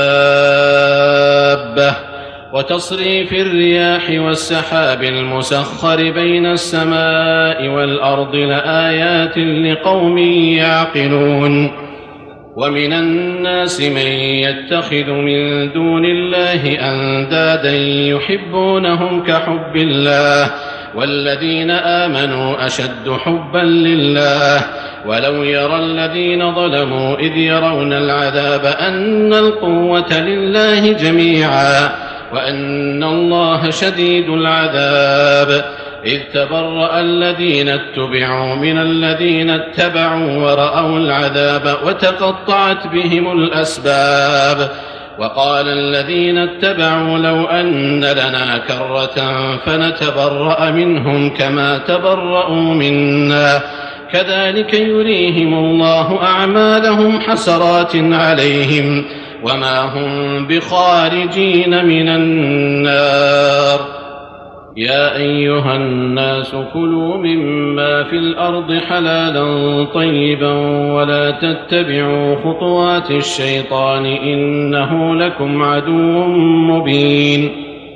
دابة وتصريف الرياح والسحاب المسخر بين السماء والأرض لآيات لقوم يعقلون ومن الناس من يتخذ من دون الله أندادا يحبونهم كحب الله والذين آمنوا أشد حبا لله ولو يرى الذين ظلموا إذ يرون العذاب أن القوة لله جميعا وأن الله شديد العذاب إذ تبرأ الذين اتبعوا من الذين اتبعوا ورأوا العذاب وتقطعت بهم الأسباب وقال الذين اتبعوا لو أن لنا كرة فنتبرأ منهم كما تبرأوا منا كذلك يريهم الله أعمالهم حسرات عليهم وما هم بخارجين من النار يا أيها الناس كلوا مما في الأرض حلالا طيبا ولا تتبعوا خطوات الشيطان إنه لكم عدو مبين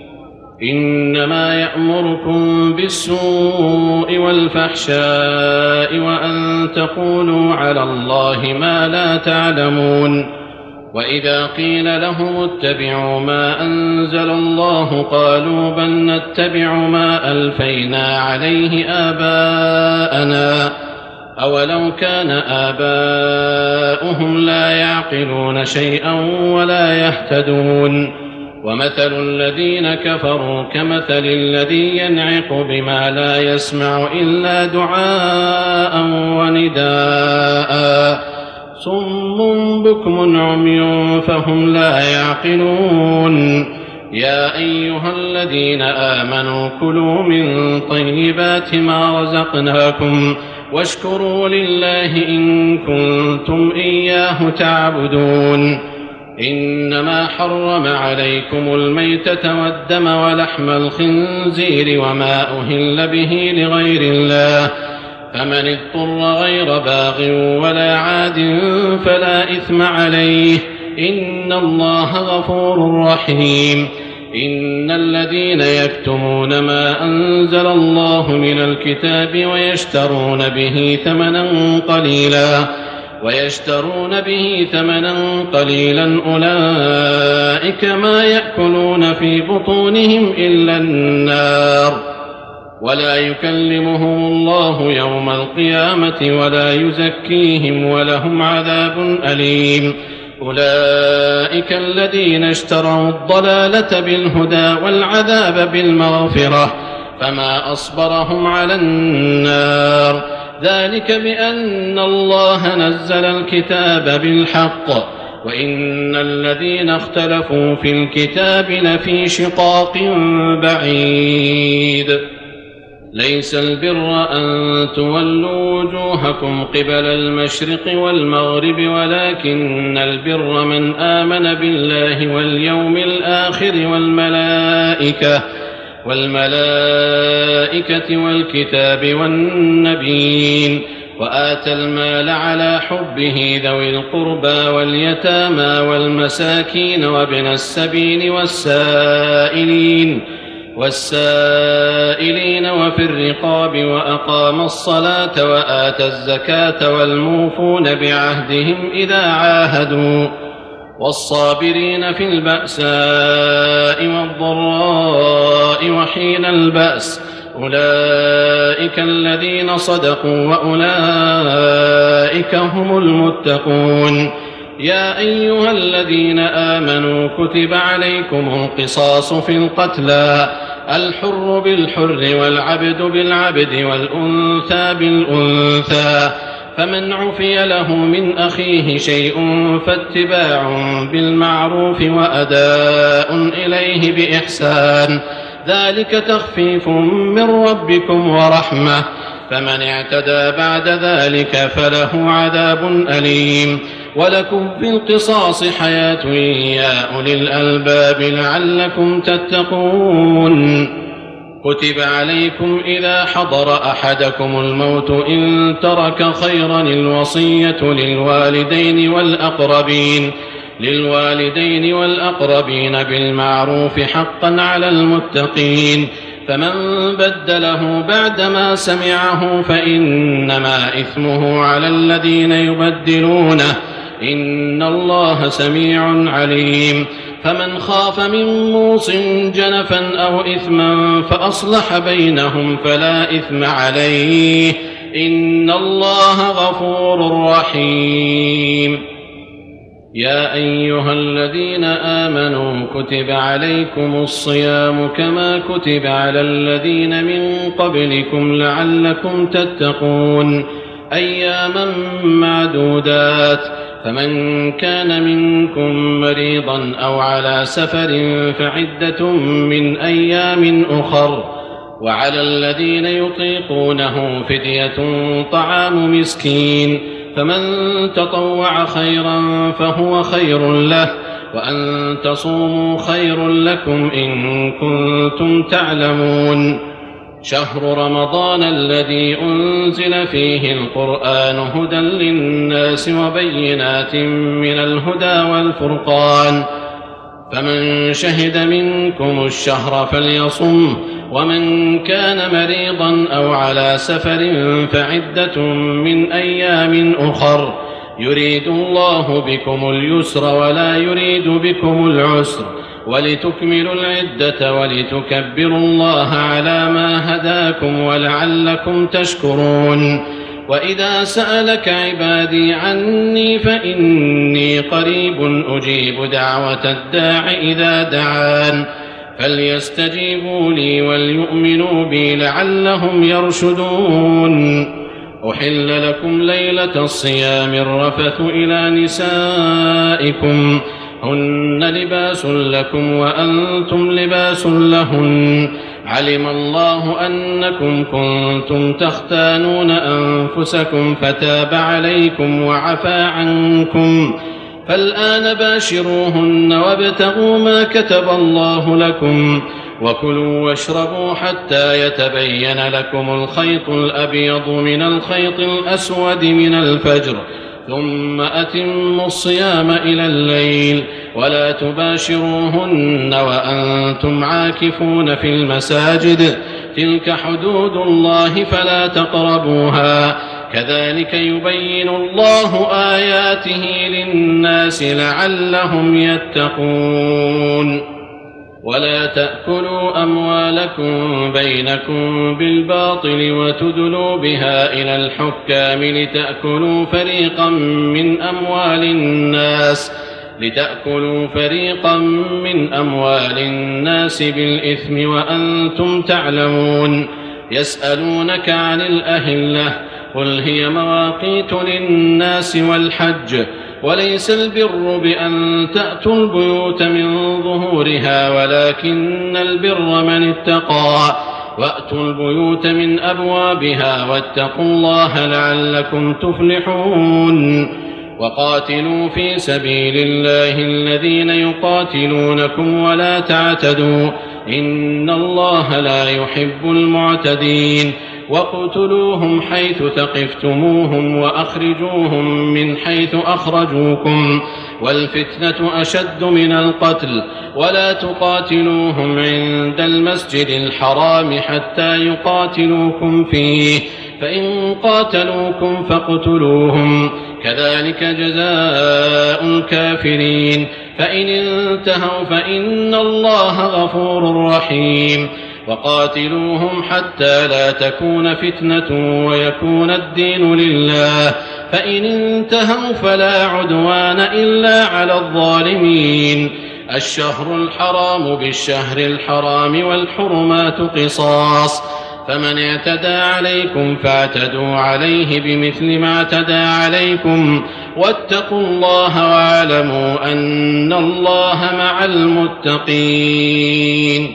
إنما يأمركم بالسوء والفحشاء وأن تقولوا على الله ما لا تعلمون وإذا قيل لهم اتبعوا ما أنزل الله قالوا بل نتبع ما ألفينا عليه آباءنا أولو كان آباؤهم لا يعقلون شيئا ولا يهتدون ومثل الذين كفروا كمثل الذي ينعق بما لا يسمع إلا دعاء ونداء صم بكم عمي فهم لا يعقلون يا أيها الذين آمنوا كلوا من طيبات ما رزقناكم واشكروا لله إن كنتم إياه تعبدون إنما حرم عليكم الميتة والدم ولحم الخنزير وما أهل به لغير الله فمن اضطر غير باغ ولا عاد فلا إثم عليه إن الله غفور رحيم إن الذين يكتمون ما أنزل الله من الكتاب ويشترون به ثمنا قليلا ويشترون به ثمنا قليلا أولئك ما يأكلون في بطونهم إلا النار ولا يكلمهم الله يوم القيامة ولا يزكيهم ولهم عذاب أليم أولئك الذين اشتروا الضلالة بالهدى والعذاب بالمغفرة فما أصبرهم على النار ذلك بأن الله نزل الكتاب بالحق وإن الذين اختلفوا في الكتاب لفي شقاق بعيد ليس البر أن تولوا وجوهكم قبل المشرق والمغرب ولكن البر من آمن بالله واليوم الآخر والملائكة والملائكة والكتاب والنبيين وآتى المال على حبه ذوي القربى واليتامى والمساكين وابن السبيل والسائلين والسائلين وفي الرقاب وأقام الصلاة وآتى الزكاة والموفون بعهدهم إذا عاهدوا والصابرين في البأساء والضراء وحين البأس أولئك الذين صدقوا وأولئك هم المتقون يا أيها الذين آمنوا كتب عليكم القصاص في القتلى الحر بالحر والعبد بالعبد والأنثى بالأنثى فمن عفي له من أخيه شيء فاتباع بالمعروف وأداء إليه بإحسان ذلك تخفيف من ربكم ورحمة فمن اعتدى بعد ذلك فله عذاب أليم ولكم في القصاص حياة يا أولي الألباب لعلكم تتقون كتب عليكم إذا حضر أحدكم الموت إن ترك خيرا الوصية للوالدين والأقربين للوالدين والأقربين بالمعروف حقا على المتقين فمن بدله بعدما سمعه فإنما إثمه على الذين يبدلونه إن الله سميع عليم فمن خاف من موص جنفا أو إثما فأصلح بينهم فلا إثم عليه إن الله غفور رحيم يا أيها الذين آمنوا كتب عليكم الصيام كما كتب على الذين من قبلكم لعلكم تتقون أياما معدودات فمن كان منكم مريضا أو على سفر فعدة من أيام أخر وعلى الذين يطيقونه فدية طعام مسكين فمن تطوع خيرا فهو خير له وأن تصوموا خير لكم إن كنتم تعلمون. شهر رمضان الذي أنزل فيه القرآن هدى للناس وبينات من الهدى والفرقان، فمن شهد منكم الشهر فليصم، ومن كان مريضا أو على سفر فعدة من أيام أخر، يريد الله بكم اليسر ولا يريد بكم العسر، ولتكملوا العدة ولتكبروا الله على ما هداكم ولعلكم تشكرون. وإذا سألك عبادي عني فإني قريب أجيب دعوة الداع إذا دعان، فليستجيبوا لي وليؤمنوا بي لعلهم يرشدون. أحل لكم ليلة الصيام الرفث إلى نسائكم، هن لباس لكم وأنتم لباس لهن، علم الله أنكم كنتم تختانون أنفسكم فتاب عليكم وعفى عنكم، فالآن باشروهن وابتغوا ما كتب الله لكم، وكلوا واشربوا حتى يتبين لكم الخيط الأبيض من الخيط الأسود من الفجر، ثم أتموا الصيام إلى الليل، ولا تباشروهن وأنتم عاكفون في المساجد، تلك حدود الله فلا تقربوها، كذلك يبين الله آياته للناس لعلهم يتقون. ولا تأكلوا أموالكم بينكم بالباطل وتدلوا بها إلى الحكام لتأكلوا فريقا من أموال الناس لتأكلوا فريقا من أموال الناس بالإثم وأنتم تعلمون. يسألونك عن الأهلة، قل هي مواقيت للناس والحج، وليس البر بأن تأتوا البيوت من ظهورها ولكن البر من اتقى، وأتوا البيوت من أبوابها واتقوا الله لعلكم تفلحون. وقاتلوا في سبيل الله الذين يقاتلونكم ولا تعتدوا، إن الله لا يحب المعتدين. واقتلوهم حيث ثقفتموهم وأخرجوهم من حيث أخرجوكم، والفتنة أشد من القتل، ولا تقاتلوهم عند المسجد الحرام حتى يقاتلوكم فيه، فإن قاتلوكم فاقتلوهم، كذلك جزاء الكافرين. فإن انتهوا فإن الله غفور رحيم. وقاتلوهم حتى لا تكون فتنة ويكون الدين لله، فإن انتهوا فلا عدوان إلا على الظالمين. الشهر الحرام بالشهر الحرام والحرمات قصاص، فمن اعتدى عليكم فاعتدوا عليه بمثل ما اعتدى عليكم، واتقوا الله واعلموا أن الله مع المتقين.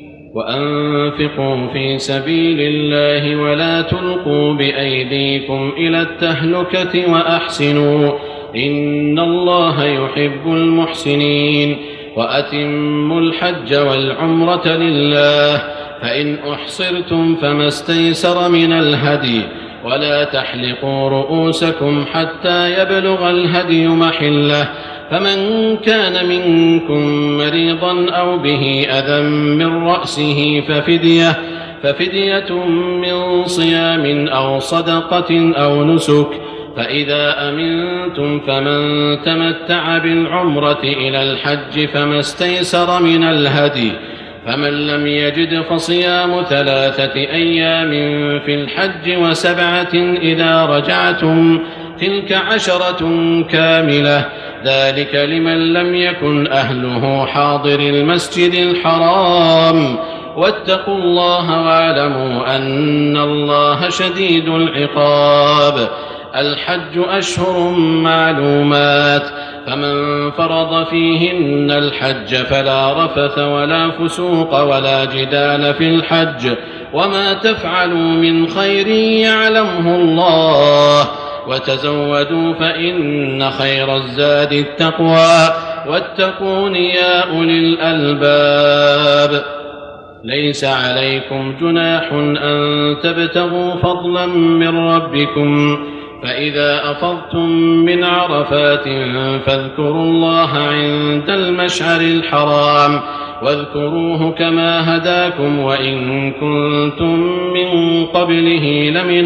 وأنفقوا في سبيل الله ولا تلقوا بأيديكم إلى التهلكة وأحسنوا، إن الله يحب المحسنين. وأتموا الحج والعمرة لله، فإن أحصرتم فما استيسر من الهدي، ولا تحلقوا رؤوسكم حتى يبلغ الهدي محله، فمن كان منكم مريضا أو به أذى من رأسه ففدية, ففدية من صيام أو صدقة أو نسك، فإذا أمنتم فمن تمتع بالعمرة إلى الحج فما استيسر من الهدي، فمن لم يجد فصيام ثلاثة أيام في الحج وسبعة إذا رجعتم، تلك عشرة كاملة، ذلك لمن لم يكن أهله حاضر المسجد الحرام. واتقوا الله واعلموا أن الله شديد العقاب. الحج أشهر معلومات، فمن فرض فيهن الحج فلا رفث ولا فسوق ولا جدال في الحج، وما تفعلوا من خير يعلمه الله، وتزودوا فإن خير الزاد التقوى، واتقون يا أولي الألباب. ليس عليكم جناح أن تبتغوا فضلا من ربكم، فإذا أفضتم من عرفات فاذكروا الله عند المشعر الحرام واذكروه كما هداكم وإن كنتم من قبله لمن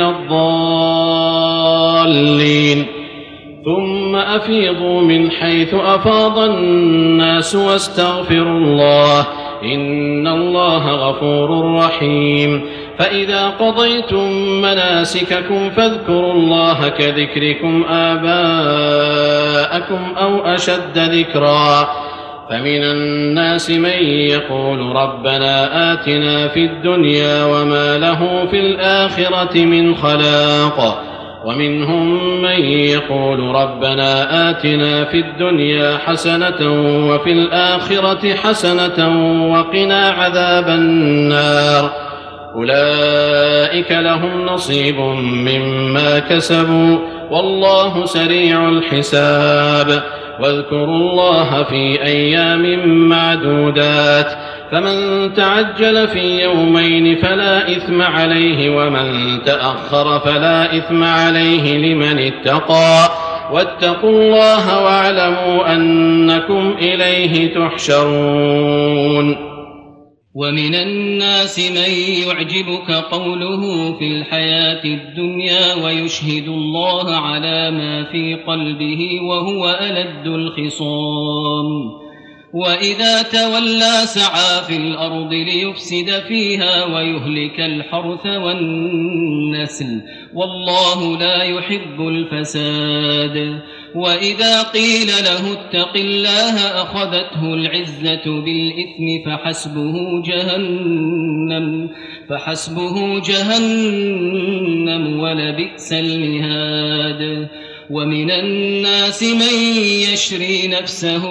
الضالين. ثم أفيضوا من حيث أفاض الناس واستغفروا الله إن الله غفور رحيم. فإذا قضيتم مناسككم فاذكروا الله كذكركم آباءكم أو أشد ذكرا. فمن الناس من يقول ربنا آتنا في الدنيا وما له في الآخرة من خلاق، ومنهم من يقول ربنا آتنا في الدنيا حسنة وفي الآخرة حسنة وقنا عذاب النار. أولئك لهم نصيب مما كسبوا والله سريع الحساب. واذكروا الله في أيام معدودات، فمن تعجل في يومين فلا إثم عليه ومن تأخر فلا إثم عليه لمن اتقى. واتقوا الله واعلموا أنكم إليه تحشرون. ومن الناس من يعجبك قوله في الحياة الدنيا ويشهد الله على ما في قلبه وهو ألد الخصام، وإذا تولى سعى في الأرض ليفسد فيها ويهلك الحرث والنسل والله لا يحب الفساد. وإذا قيل له اتق الله أخذته العزة بالإثم فحسبه جهنم فحسبه جهنم ولبئس المهاد. ومن الناس من يشري نفسه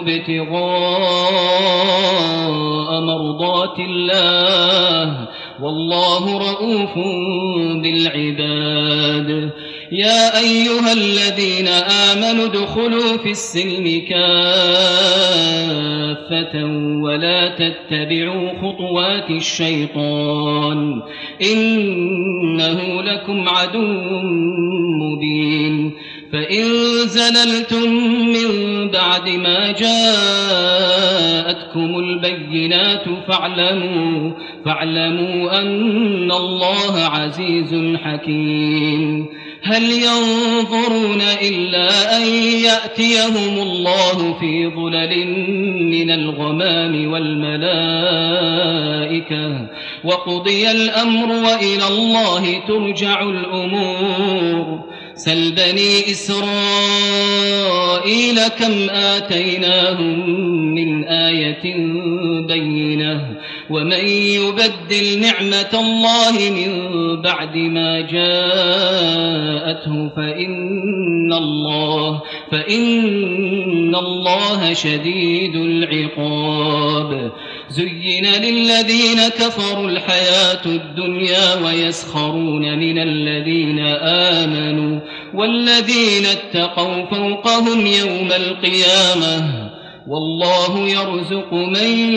ابتغاء مرضات الله والله رؤوف بالعباد. يا أيها الذين آمنوا ادخلوا في السلم كافة ولا تتبعوا خطوات الشيطان إنه لكم عدو مبين. فإن زللتم من بعد ما جاءتكم البينات فاعلموا, فاعلموا أن الله عزيز حكيم. هل ينظرون إلا أن يأتيهم الله في ظلل من الغمام والملائكة وقضي الأمر وإلى الله ترجع الأمور. سل بني إسرائيل كم آتيناهم من آية بينة ومن يبدل نعمة الله من بعد ما جاءته فإن الله, فإن الله شديد العقاب. زين للذين كفروا الحياة الدنيا ويسخرون من الذين آمنوا والذين اتقوا فوقهم يوم القيامة والله يرزق من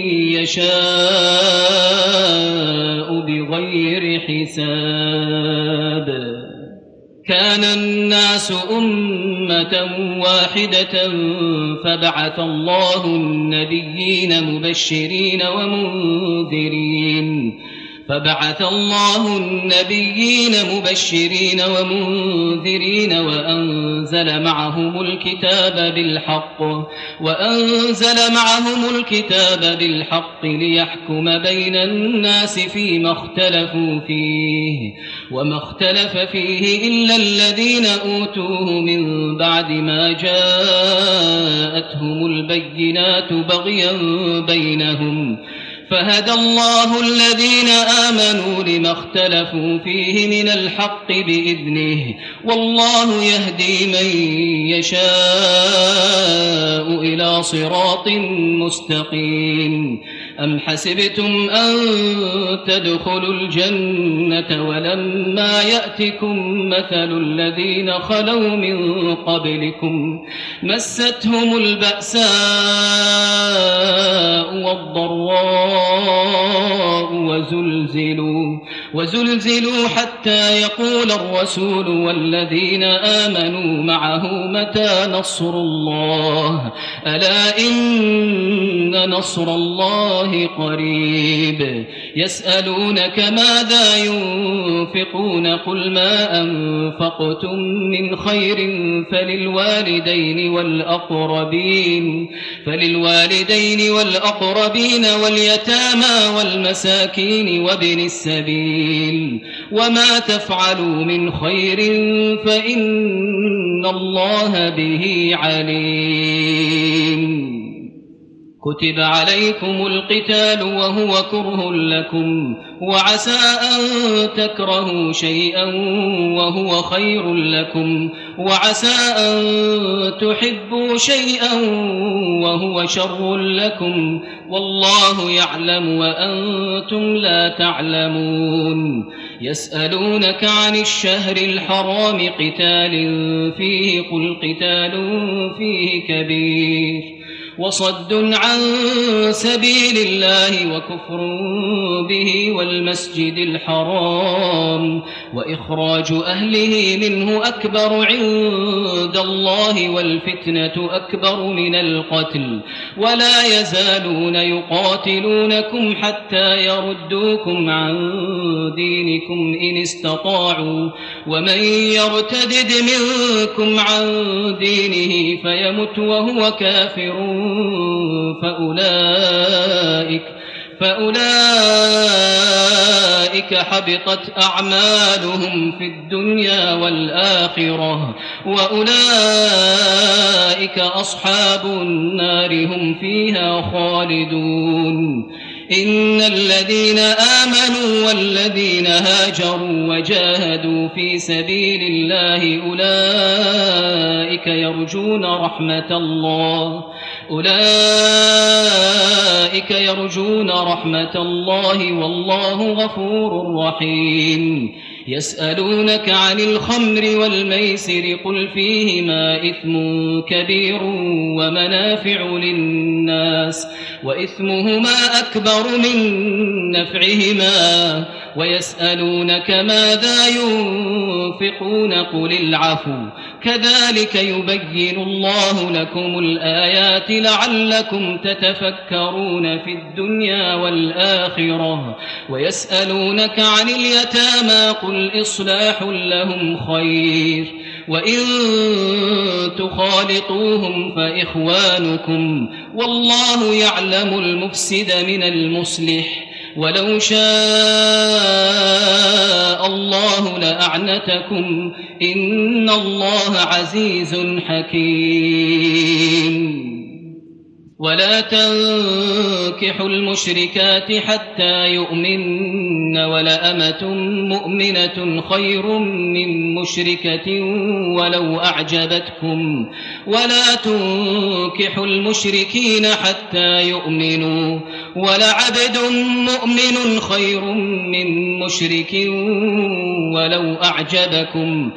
يشاء بغير حساب. كان الناس أمة واحدة فبعث الله النبيين مبشرين ومنذرين فبعث الله النبيين مبشرين ومنذرين وأنزل معهم الكتاب بالحق وأنزل معهم الكتاب بالحق ليحكم بين الناس فيما اختلفوا فيه وما اختلف فيه إلا الذين أوتوه من بعد ما جاءتهم البينات بغيا بينهم فهدى الله الذين آمنوا لما اختلفوا فيه من الحق بإذنه والله يهدي من يشاء إلى صراط مستقيم. أم حسبتم أن تدخلوا الجنة ولما يأتكم مثل الذين خلوا من قبلكم مستهم البأساء والضراء وزلزلوا, وزلزلوا حتى يقول الرسول والذين آمنوا معه متى نصر الله ألا إن نصر الله قريب يسألونك ماذا ينفقون قل ما أنفقتم من خير فللوالدين والأقربين فللوالدين والأقربين واليتامى والمساكين وابن السبيل وما تفعلوا من خير فإن الله به عليم كتب عليكم القتال وهو كره لكم وعسى أن تكرهوا شيئا وهو خير لكم وعسى أن تحبوا شيئا وهو شر لكم والله يعلم وأنتم لا تعلمون يسألونك عن الشهر الحرام قتال فيه قل قتال فيه كبير وصد عن سبيل الله وكفر به والمسجد الحرام وإخراج أهله منه أكبر عند الله والفتنة أكبر من القتل ولا يزالون يقاتلونكم حتى يردوكم عن دينكم إن استطاعوا ومن يرتدد منكم عن دينه فيمت وهو كافر فأولئك, فأولئك حبطت أعمالهم في الدنيا والآخرة وأولئك أصحاب النار هم فيها خالدون إن الذين آمنوا والذين هاجروا وجاهدوا في سبيل الله أولئك يرجون رحمة الله أولئك يرجون رحمة الله والله غفور رحيم يسألونك عن الخمر والميسر قل فيهما إثم كبير ومنافع للناس وإثمهما أكبر من نفعهما ويسألونك ماذا ينفقون قل العفو كذلك يبين الله لكم الآيات لعلكم تتفكرون في الدنيا والآخرة ويسألونك عن اليتامى قل إصلاح لهم خير وإن تخالطوهم فإخوانكم والله يعلم المفسد من المصلح ولو شاء الله لأعنتكم إن الله عزيز حكيم ولا تنكحوا المشركات حتى يؤمن ولأمة مؤمنة خير من مشركة ولو أعجبتكم ولا تنكحوا المشركين حتى يؤمنوا ولعبد مؤمن خير من مشرك ولو أعجبكم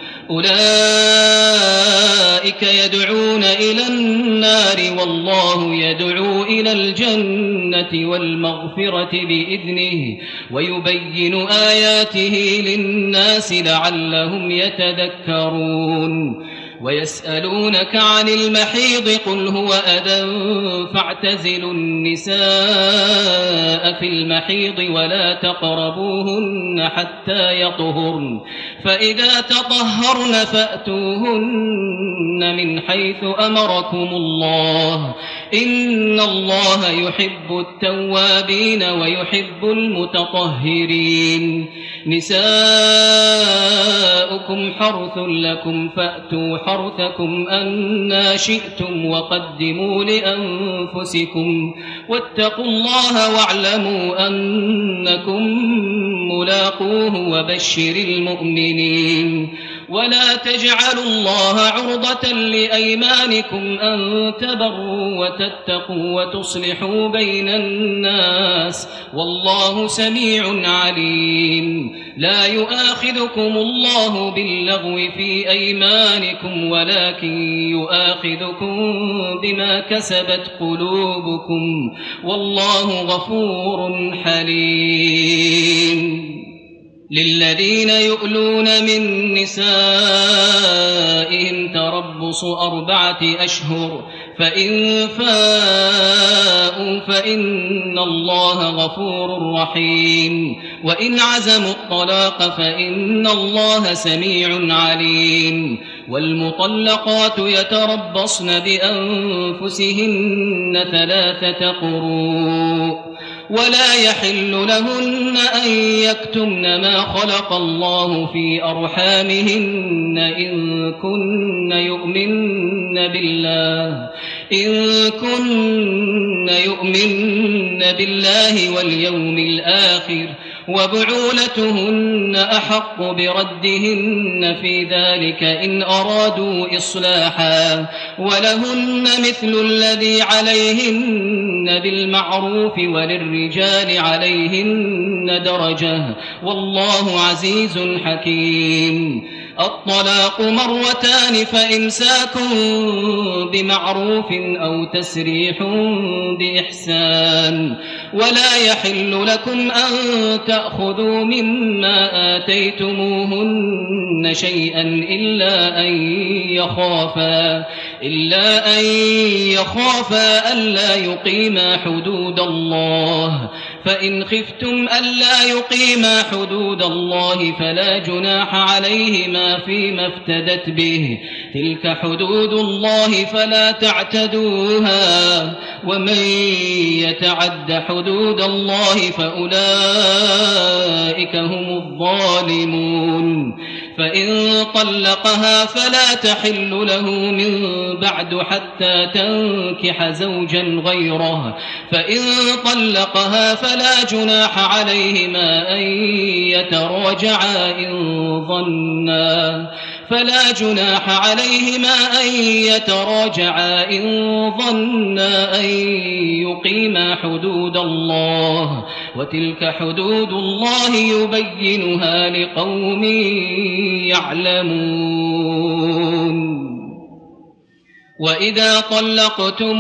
أولئك يدعون إلى النار والله يدعو إلى الجنة والمغفرة بإذنه ويبين آياته للناس لعلهم يتذكرون ويسألونك عن المحيض قل هو أذى فاعتزلوا النساء في المحيض ولا تقربوهن حتى يطهرن فإذا تطهرن فأتوهن من حيث أمركم الله إن الله يحب التوابين ويحب المتطهرين نساؤكم حرث لكم فأتوا حرثكم أنى شئتم وقدموا لأنفسكم واتقوا الله واعلموا أنكم ملاقوه وبشر المؤمنين ولا تجعلوا الله عرضة لأيمانكم أن تبروا وتتقوا وتصلحوا بين الناس والله سميع عليم. لا يؤاخذكم الله باللغو في أيمانكم ولكن يؤاخذكم بما كسبت قلوبكم والله غفور حليم. للذين يؤلون من نسائهم تربص أربعة أشهر فإن فاءوا فإن الله غفور رحيم وإن عزموا الطلاق فإن الله سميع عليم. والمطلقات يتربصن بأنفسهن ثلاثة قروء ولا يحل لهن أن يكتمن ما خلق الله في أرحامهن إن كن يؤمن بالله إن كن يؤمن بالله واليوم الآخر وبعولتهن أحق بردهن في ذلك إن أرادوا إصلاحا ولهن مثل الذي عليهن بالمعروف وللرجال عليهن درجة والله عزيز حكيم. الطلاق مرتان فإمساك بمعروف أو تسريح بإحسان ولا يحل لكم أن تأخذوا مما آتيتموهن شيئا إلا أن يخافا إلا أن يخافا ألا يقيما حدود الله فإن خفتم ألا يقيما حدود الله فلا جناح عليهما فيما افتدت به تلك حدود الله فلا تعتدوها ومن يتعد حدود الله فأولئك هم الظالمون. فإن طلقها فلا تحل له من بعد حتى تنكح زوجا غيره فإن طلقها فلا جناح عليهما أن يتراجعا إن ظنا فلا جناح عليهما أن يتراجعا إن ظنا أن يقيما حدود الله وتلك حدود الله يبينها لقوم يعلمون. وإذا طلقتم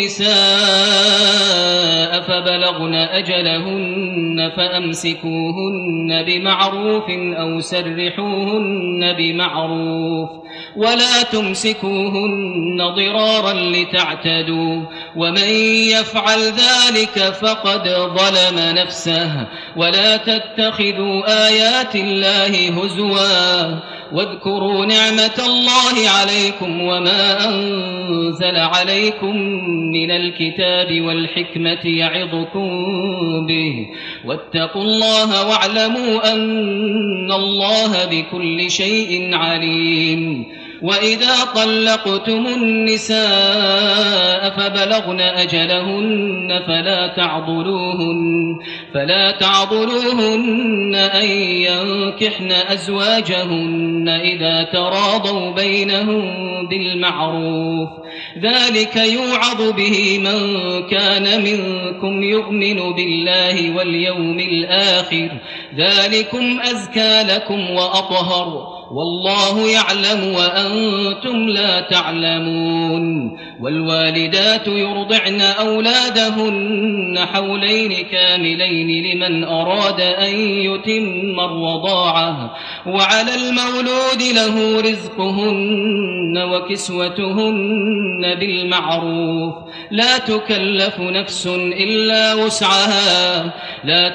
النساء فبلغن أجلهن فأمسكوهن بمعروف أو سرحوهن بمعروف ولا تمسكوهن ضرارا لتعتدوا ومن يفعل ذلك فقد ظلم نفسه. ولا تتخذوا آيات الله هزوا واذكروا نعمة الله عليكم وما أنزل عليكم من الكتاب والحكمة يعظكم به واتقوا الله واعلموا أن الله بكل شيء عليم. وإذا طلقتم النساء فبلغن أجلهن فلا تعضلوهن فلا تعضلوهن أن ينكحن أزواجهن إذا تراضوا بينهم بالمعروف ذلك يوعظ به من كان منكم يؤمن بالله واليوم الآخر ذلكم أزكى لكم وأطهر والله يعلم وأنتم لا تعلمون. والوالدات يرضعن أولادهن حولين كاملين لمن أراد أن يتم الرضاعة وعلى المولود له رزقهن وكسوتهن بالمعروف لا تكلف نفس إلا وسعها لا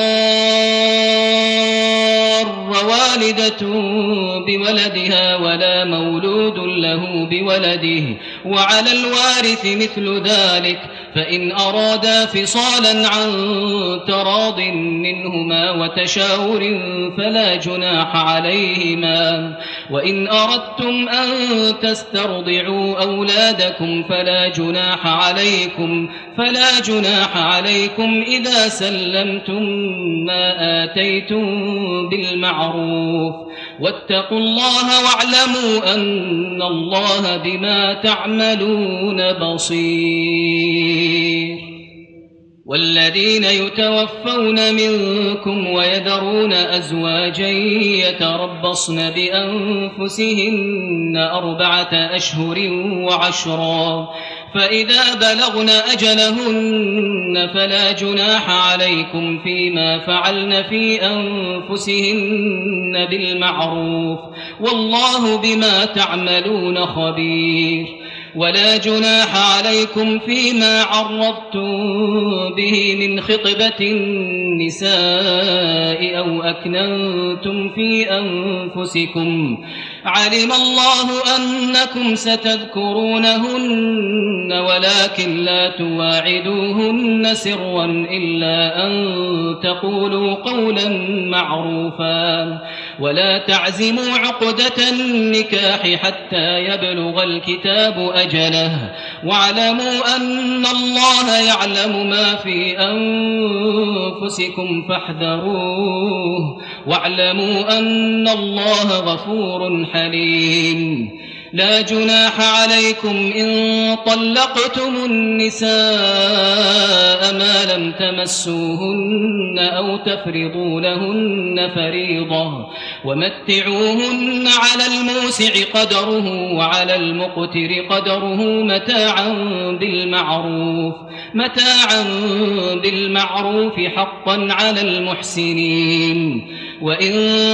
تضار والدة بولدها ولا مولود له بولده وعلى الوارث مثل ذلك فإن أرادا فصالا عن تراض منهما وتشاور فلا جناح عليهما. وإن أردتم أن تسترضعوا أولادكم فلا جناح عليكم فلا جناح عليكم إذا سلمتم ما آتيتم بالمعروف واتقوا الله واعلموا أن الله بما تعملون بصير. والذين يتوفون منكم ويذرون أزواجا يتربصن بأنفسهن أربعة أشهر وعشرا، فإذا بلغن أجلهن فلا جناح عليكم فيما فعلن في أنفسهن بالمعروف، والله بما تعملون خبير. ولا جناح عليكم فيما عرضتم به من خطبة النساء أو أكننتم في أنفسكم، علم الله أنكم ستذكرونهن ولكن لا تواعدوهن سرا إلا أن تقولوا قولا معروفا، ولا تعزموا عقدة النكاح حتى يبلغ الكتاب أجله، واعلموا أن الله يعلم ما في أنفسكم فاحذروه، واعلموا أن الله غفور حليم. لا جناح عليكم إن طلقتم النساء ما لم تمسوهن أو تفرضوا لهن فريضة، ومتعوهن على الموسع قدره وعلى المقتر قدره متاعا بالمعروف متاعا بالمعروف حقا على المحسنين. وإن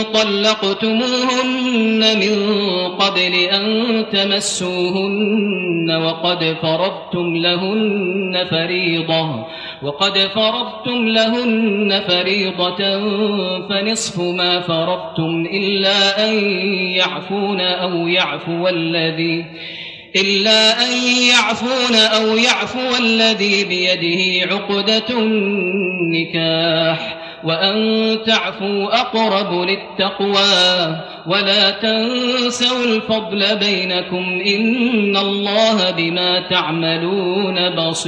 طلقتموهن من قبل أن تمسوهن وقد فرضتم لهن فريضة وقد فرضتم لهن فريضة فنصف ما فرضتم إلا أن يعفون أو يعفو الذي إلا أن يعفون أو يعفو الذي بيده عقدة النكاح، وأن تعفوا أقرب للتقوى، ولا تنسوا الفضل بينكم إن الله بما تعملون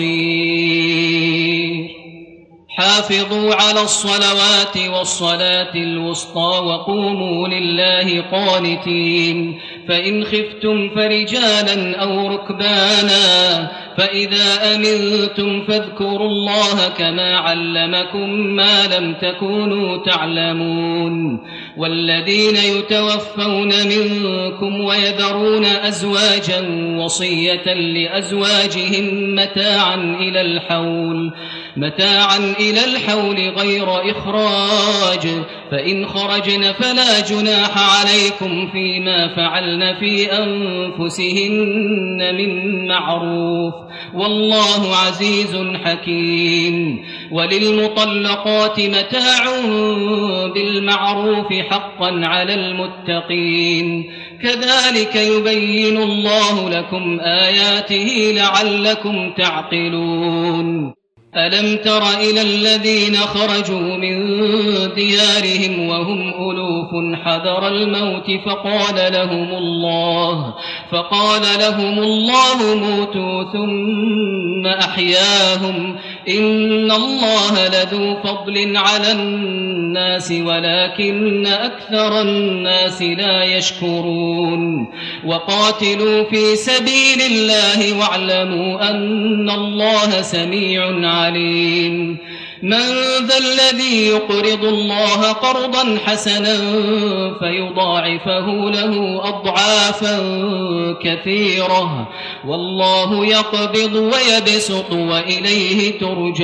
بصير. حافظوا على الصلوات والصلاة الوسطى وقوموا لله قانتين، فإن خفتم فرجالا أو ركبانا، فإذا أمنتم فاذكروا الله كما علمكم ما لم تكونوا تعلمون. والذين يتوفون منكم ويذرون أزواجا وصية لأزواجهم متاعا إلى الحول متاعا إلى الحول غير إخراج، فإن خرجن فلا جناح عليكم فيما فعلن في أنفسهن من معروف، والله عزيز حكيم. وللمطلقات متاع بالمعروف حقا على المتقين، كذلك يبين الله لكم آياته لعلكم تعقلون. ألم تر إلى الذين خرجوا من ديارهم وهم ألوف حذر الموت فقال لهم الله فقال لهم الله موتوا ثم أحياهم، إن الله لذو فضل على الناس ولكن أكثر الناس لا يشكرون. وقاتلوا في سبيل الله واعلموا أن الله سميع عليم. من ذا الذي يقرض الله قرضا حسنا فيضاعفه له أضعافا كثيرة، والله يقبض ويبسط وإليه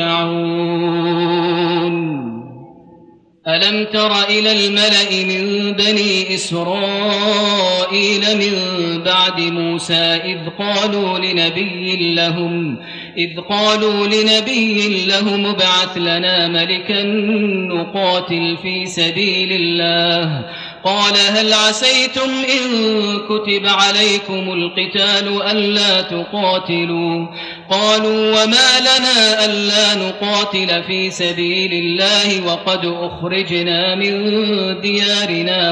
ترجعون. ألم تر إلى الملأ من بني إسرائيل من بعد موسى إذ قالوا لنبي لهم إذ قالوا لنبي لهم ابعث لنا ملكا نقاتل في سبيل الله، قال هل عسيتم إن كتب عليكم القتال ألا تقاتلوا؟ قالوا وما لنا ألا نقاتل في سبيل الله وقد أخرجنا من ديارنا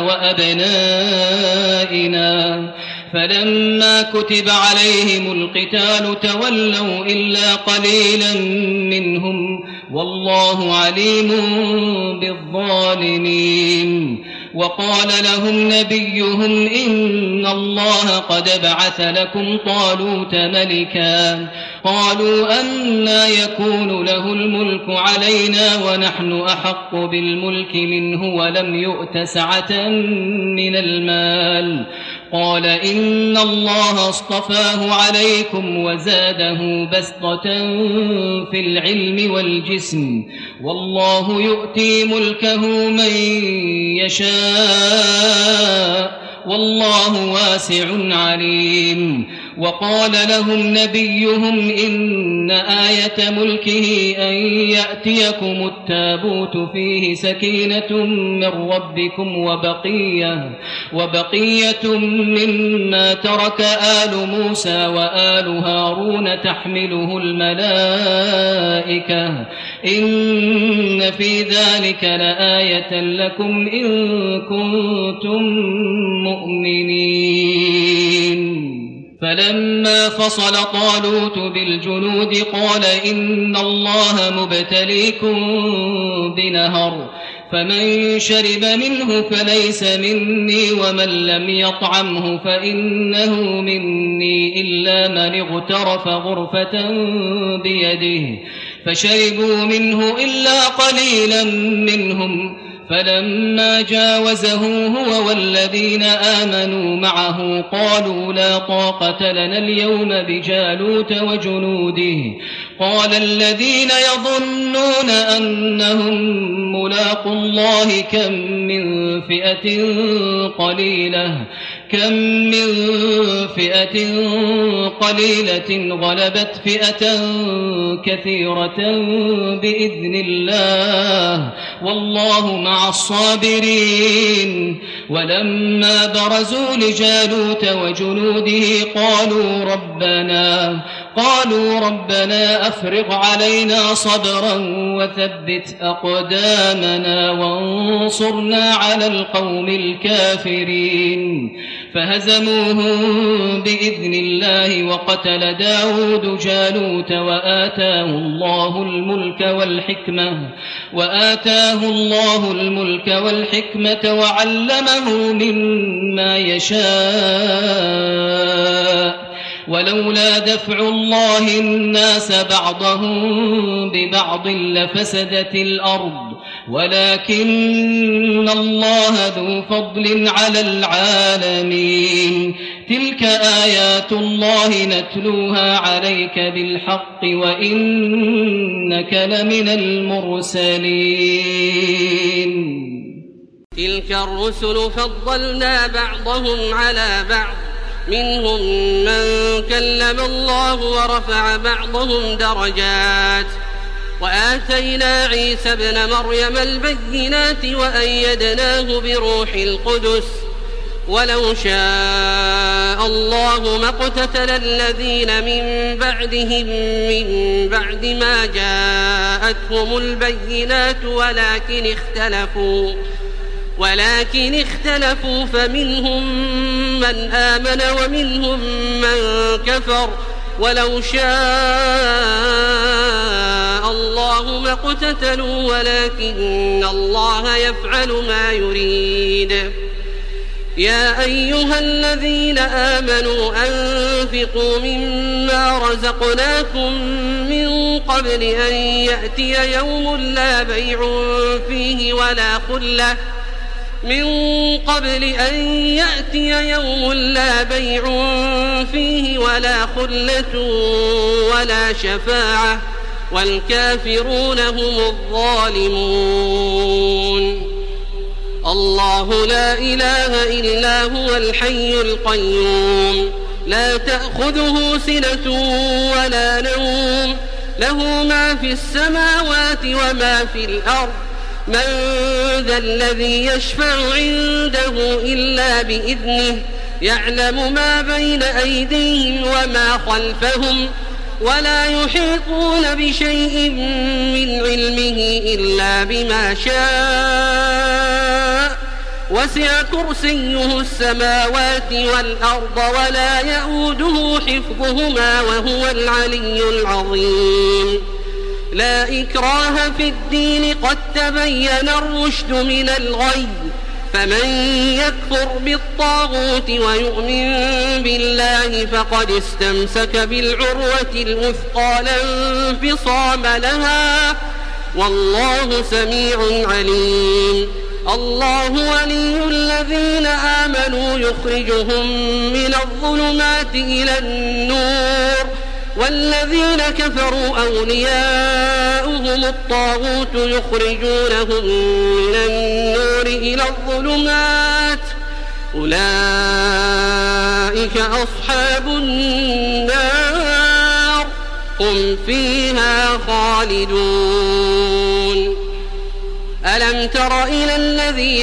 وأبنائنا، فلما كتب عليهم القتال تولوا إلا قليلا منهم، والله عليم بالظالمين. وقال لهم نبيهم إن الله قد بعث لكم طالوت ملكا قالوا أنى يكون له الملك علينا ونحن أحق بالملك منه ولم يؤت سعة من المال قال إن الله اصطفاه عليكم وزاده بسطة في العلم والجسم والله يؤتي ملكه من يشاء والله واسع عليم. وقال لهم نبيهم إن آية ملكه أن يأتيكم التابوت فيه سكينة من ربكم وبقية, وبقية مما ترك آل موسى وآل هارون تحمله الملائكة إن في ذلك لآية لكم إن كنتم مؤمنين. فلما فصل طالوت بالجنود قال إن الله مبتليكم بنهر فمن شرب منه فليس مني ومن لم يطعمه فإنه مني إلا من اغترف غرفة بيده فشربوا منه إلا قليلا منهم فلما جاوزه هو والذين آمنوا معه قالوا لا طاقة لنا اليوم بجالوت وجنوده قال الذين يظنون أنهم ملاقوا الله كم من فئة قليلة كم من فئة قليلة غلبت فئة كثيرة بإذن الله والله مع الصابرين. ولما برزوا لجالوت وجنوده قالوا ربنا قالوا ربنا أفرغ علينا صبرا وثبت أقدامنا وانصرنا على القوم الكافرين فهزموهم بإذن الله وقتل داود جالوت وآتاه الله الملك والحكمة وآتاه الله الملك والحكمة وعلمه مما يشاء ولولا دفع الله الناس بعضهم ببعض لفسدت الأرض ولكن الله ذو فضل على العالمين. تلك آيات الله نتلوها عليك بالحق وإنك لمن المرسلين. تلك الرسل فضلنا بعضهم على بعض منهم من كلم الله ورفع بعضهم درجات وآتينا عيسى ابن مريم البينات وأيدناه بروح القدس ولو شاء الله ما اقتتل الذين من بعدهم من بعد ما جاءتهم البينات ولكن اختلفوا ولكن اختلفوا فمنهم من آمن ومنهم من كفر ولو شاء الله ما اقتتلوا ولكن الله يفعل ما يريد. يا أيها الذين آمنوا أنفقوا مما رزقناكم من قبل أن يأتي يوم لا بيع فيه ولا خلة من قبل أن يأتي يوم لا بيع فيه ولا خلة ولا شفاعة والكافرون هم الظالمون. الله لا إله إلا هو الحي القيوم لا تأخذه سنة ولا نوم له ما في السماوات وما في الأرض من ذا الذي يشفع عنده إلا بإذنه يعلم ما بين أيديهم وما خلفهم ولا يحيطون بشيء من علمه إلا بما شاء وسع كرسيه السماوات والأرض ولا يئوده حفظهما وهو العلي العظيم. لا إكراه في الدين قد تبين الرشد من الغي فمن يكفر بالطاغوت ويؤمن بالله فقد استمسك بالعروة الوثقى لا انفصام لها والله سميع عليم. الله ولي الذين آمنوا يخرجهم من الظلمات إلى النور والذين كفروا أولياؤهم الطاغوت يخرجونهم من النور إلى الظلمات أولئك أصحاب النار هم فيها خالدون. ألم تر إلى الذي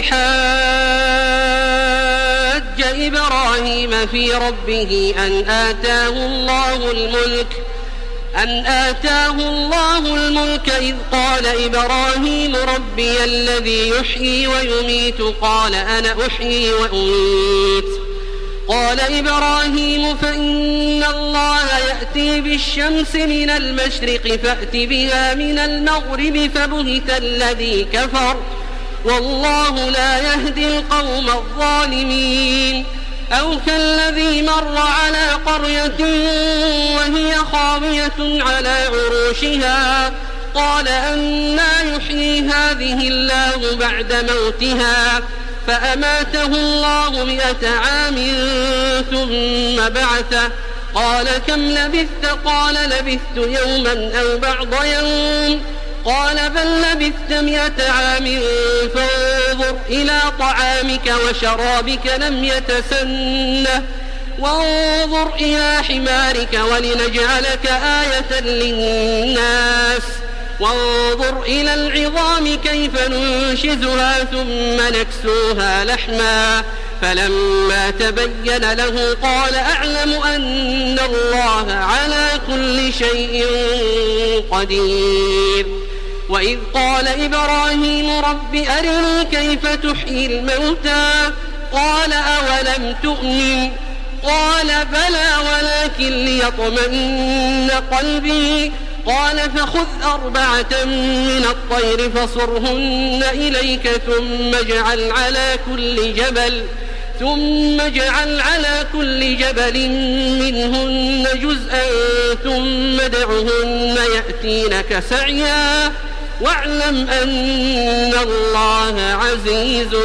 حاج إبراهيم في ربه أن آتاه الله الملك أن آتاه الله الملك إذ قال إبراهيم ربي الذي يحيي ويميت قال أنا أحيي وأميت قال إبراهيم فإن الله يأتي بالشمس من المشرق فأت بها من المغرب فبهت الذي كفر والله لا يهدي القوم الظالمين. أو كالذي مر على قرية وهي خاوية على عروشها قال أنى يحيي هذه الله بعد موتها فأماته الله مئة عام ثم بعثه قال كم لبثت قال لبثت يوما أو بعض يوم قال بل لبثت مئة عام فانظر إلى طعامك وشرابك لم يتسنه وانظر إلى حمارك ولنجعلك آية للناس وانظر إلى العظام كيف ننشزها ثم نكسوها لحما فلما تبين له قال أعلم أن الله على كل شيء قدير. وإذ قال إبراهيم رب أرني كيف تحيي الموتى قال أولم تؤمن قال بلى ولكن ليطمئن قلبي قال فخذ أربعة من الطير فصرهن إليك ثم اجعل على كل جبل ثم اجعل على كل جبل منهن جزءا ثم ادعهن يأتينك سعيا واعلم أن الله عزيز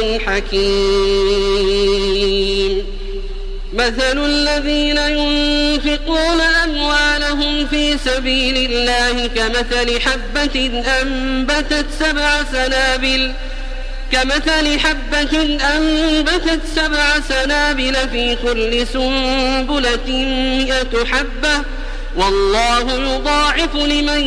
حكيم. مثل الذين ينفقون أموالهم في سبيل الله كمثل حبة أنبتت سبع سنابل كمثل حبة أنبتت سبع سنابل في كل سنبلة مئة حبة والله يضاعف لمن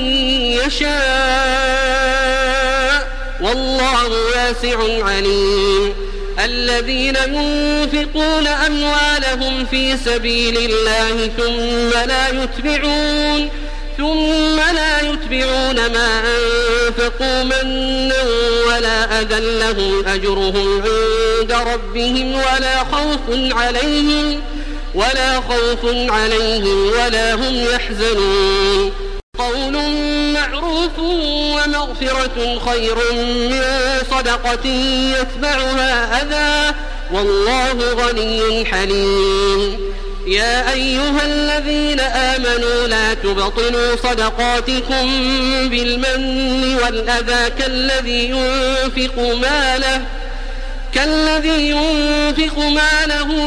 يشاء والله واسع عليم. الذين ينفقون أموالهم في سبيل الله ثم لا يتبعون ثم لا يتبعون ما أنفقوا منا ولا أذى لهم أجرهم عند ربهم ولا خوف عليهم ولا خوف عليهم ولا هم يحزنون. قول معروف ومغفرة خير من صدقة يتبعها أذى والله غني حليم. يا أيها الذين آمنوا لا تبطلوا صدقاتكم بالمن والأذى كالذي ينفق ماله كالذي ينفق ماله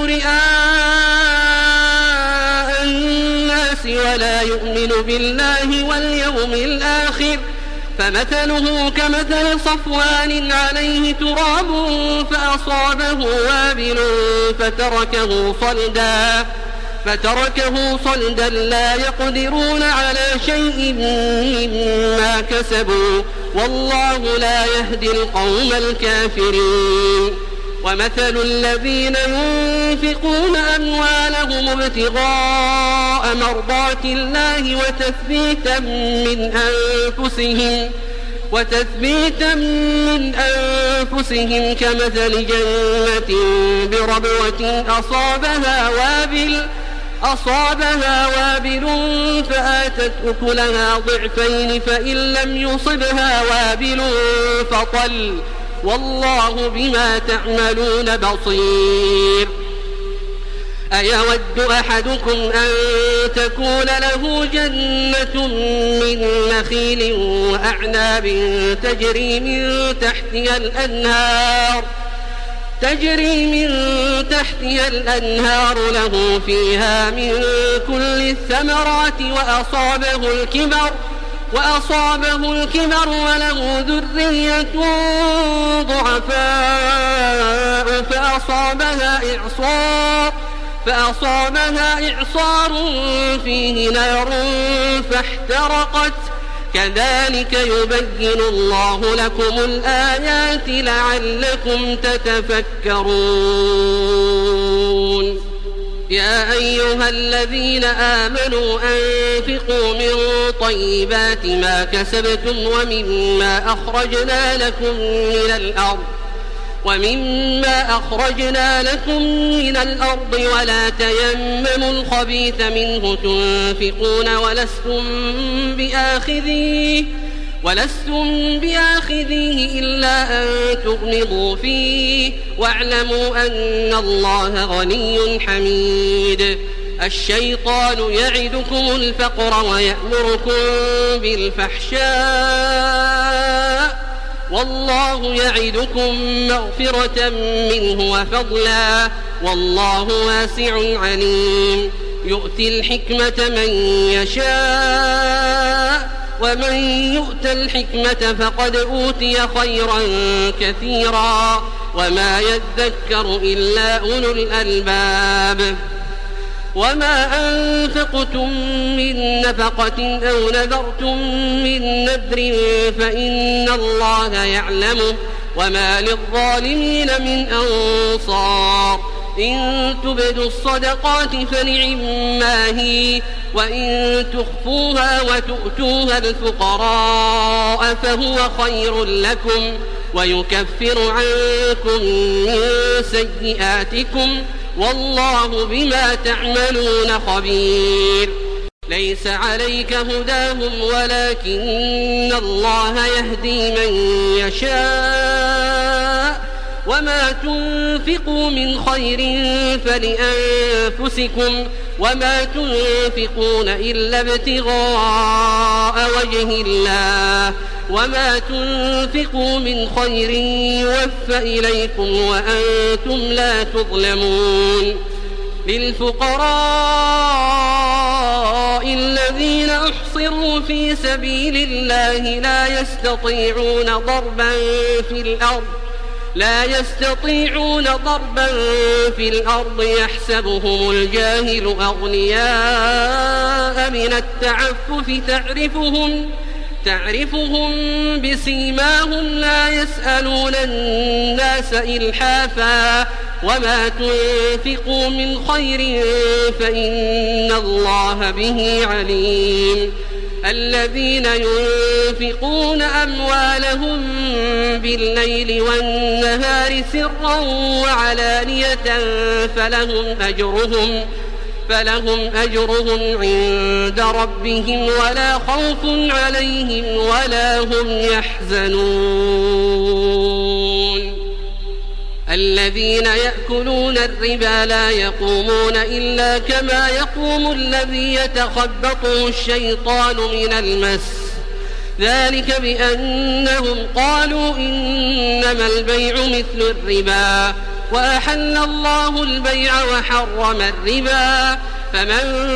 رئاء الناس ولا يؤمن بالله واليوم الآخر فمثله كمثل صفوان عليه تراب فأصابه وابل فتركه صلدا فتركه صلدا لا يقدرون على شيء مما كسبوا والله لا يهدي القوم الكافرين. ومثل الذين ينفقون أموالهم ابتغاء مرضات الله وتثبيتا من أنفسهم وتثبيتا من أنفسهم كمثل جنة بربوة أصابها وابل أصابها وابل فآتت أكلها ضعفين فإن لم يصبها وابل فطل والله بما تعملون بصير. أيود أحدكم أن تكون له جنة من نخيل وأعناب تجري من تحتها الأنهار تجري من تحتها الأنهار له فيها من كل الثمرات وأصابه الكبر وأصابه الكبر وله ذرية ضعفاء فأصابها إعصار فأصابها إعصار فيه نار فاحترقت كذلك يبين الله لكم الآيات لعلكم تتفكرون. يا أيها الذين آمنوا أنفقوا من طيبات ما كسبتم ومما أخرجنا لكم من الأرض ومما أخرجنا لكم من الأرض ولا تيمموا الخبيث منه تنفقون ولستم بآخذيه ولستم بآخذيه إلا أن تغمضوا فيه واعلموا أن الله غني حميد. الشيطان يعدكم الفقر ويأمركم بالفحشاء والله يعدكم مغفرة منه وفضلا والله واسع عليم. يؤتي الحكمة من يشاء ومن يؤت الحكمة فقد أوتي خيرا كثيرا وما يذكر إلا أولو الألباب. وما أنفقتم من نفقة أو نذرتم من نذر فإن الله يعلمه وما للظالمين من أنصار. إن تبدوا الصدقات فنعما هي وإن تخفوها وتؤتوها الفقراء فهو خير لكم ويكفر عنكم من سيئاتكم والله بما تعملون خبير. ليس عليك هداهم ولكن الله يهدي من يشاء وما تنفقوا من خير فلأنفسكم وما تنفقون إلا ابتغاء وجه الله وما تنفقوا من خير يوفى إليكم وأنتم لا تظلمون. للفقراء الذين أحصروا في سبيل الله لا يستطيعون ضربا في الأرض لا يستطيعون ضربا في الأرض يحسبهم الجاهل أغنياء من التعفف تعرفهم تعرفهم بسيماهم لا يسألون الناس إلحافا وما تنفقوا من خير فإن الله به عليم. الذين ينفقون أموالهم بالليل والنهار سرا وعلانية فلهم أجرهم فلهم أجرهم عند ربهم ولا خوف عليهم ولا هم يحزنون. الذين يأكلون الربا لا يقومون إلا كما يقوم الذي يتخبطه الشيطان من المس ذلك بأنهم قالوا إنما البيع مثل الربا وأحل الله البيع وحرم الربا فمن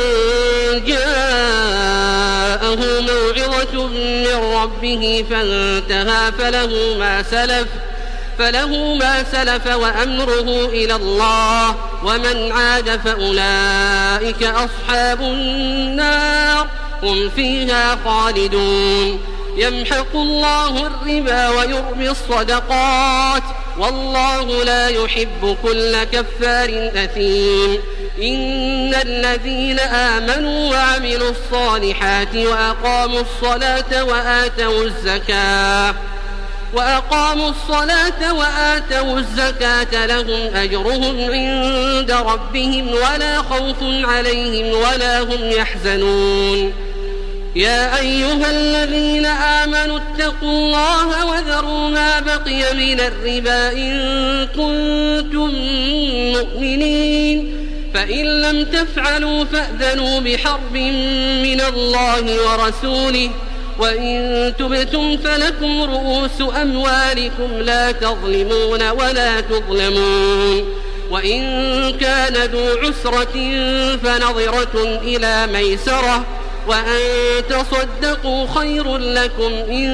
جاءه موعظة من ربه فانتهى فله ما سلف فله ما سلف وأمره إلى الله ومن عاد فأولئك أصحاب النار هم فيها خالدون. يمحق الله الربا ويربي الصدقات والله لا يحب كل كفار أثيم. إن الذين آمنوا وعملوا الصالحات وأقاموا الصلاة وآتوا الزكاة وأقاموا الصلاة وآتوا الزكاة لهم أجرهم عند ربهم ولا خوف عليهم ولا هم يحزنون. يا أيها الذين آمنوا اتقوا الله وذروا ما بقي من الربا إن كنتم مؤمنين فإن لم تفعلوا فأذنوا بحرب من الله ورسوله وإن تبتم فلكم رؤوس أموالكم لا تظلمون ولا تظلمون وإن كان ذو عسرة فنظرة إلى ميسرة وأن تصدقوا خير لكم إن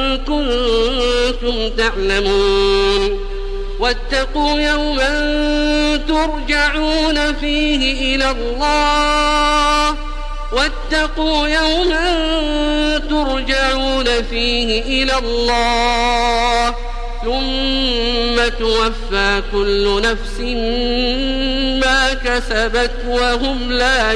كنتم تعلمون واتقوا يوما ترجعون فيه إلى الله واتقوا يوما ترجعون فيه إلى الله ثم توفى كل نفس ما كسبت وهم لا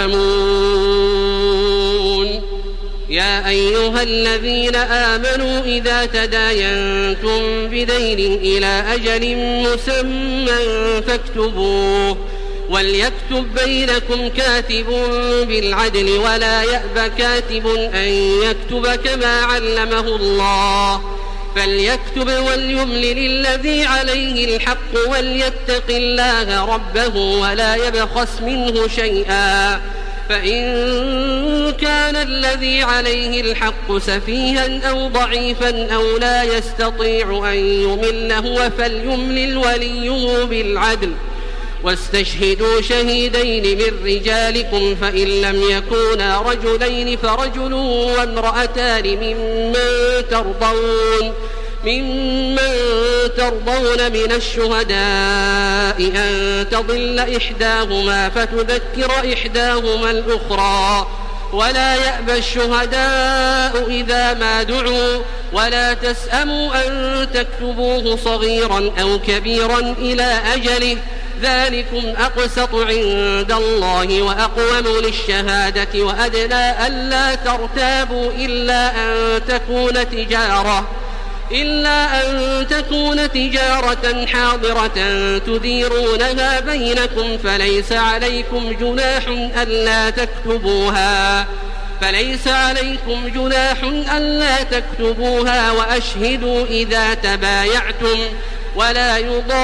يظلمون يا أيها الذين آمنوا إذا تداينتم بدين إلى أجل مسمى فاكتبوه وليكتب بينكم كاتب بالعدل ولا يأب كاتب أن يكتب كما علمه الله فليكتب وليملل الذي عليه الحق وليتق الله ربه ولا يبخس منه شيئا فإن كان الذي عليه الحق سفيها أو ضعيفا أو لا يستطيع أن يمل هو فليملل وليه بالعدل واستشهدوا شهيدين من رجالكم فإن لم يكونا رجلين فرجل وامرأتان ممن ترضون ممن ترضون من الشهداء أن تضل إحداهما فتذكر إحداهما الأخرى ولا يأبى الشهداء إذا ما دعوا ولا تسأموا أن تكتبوه صغيرا أو كبيرا إلى أجله ذلكم أقسط عند الله وأقوم للشهادة وأدنى ألا ترتابوا إلا أن تكون تجارة إلا أن تكون تجارة حاضرة تديرونها بينكم فليس عليكم جناح ألا تكتبوها فليس عليكم جناح ألا تكتبوها وأشهدوا إذا تبايعتم ولا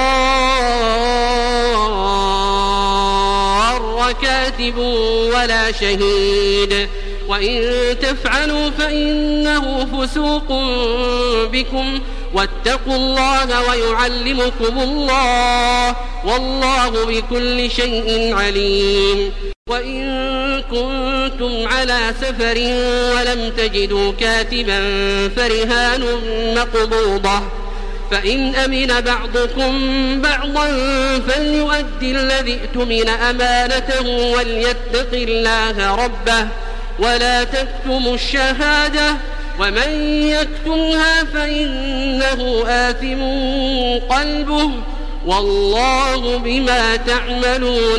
يضار كاتب ولا شهيد وإن تفعلوا فإنه فسوق بكم واتقوا الله ويعلمكم الله والله بكل شيء عليم وإن كنتم على سفر ولم تجدوا كاتبا فرهان مقبوضة فإن أمن بعضكم بعضا فليؤدي الذي ائتمن أمانته وليتق الله ربه ولا تكتموا الشهادة ومن يكتمها فإنه آثم قلبه والله بما تعملون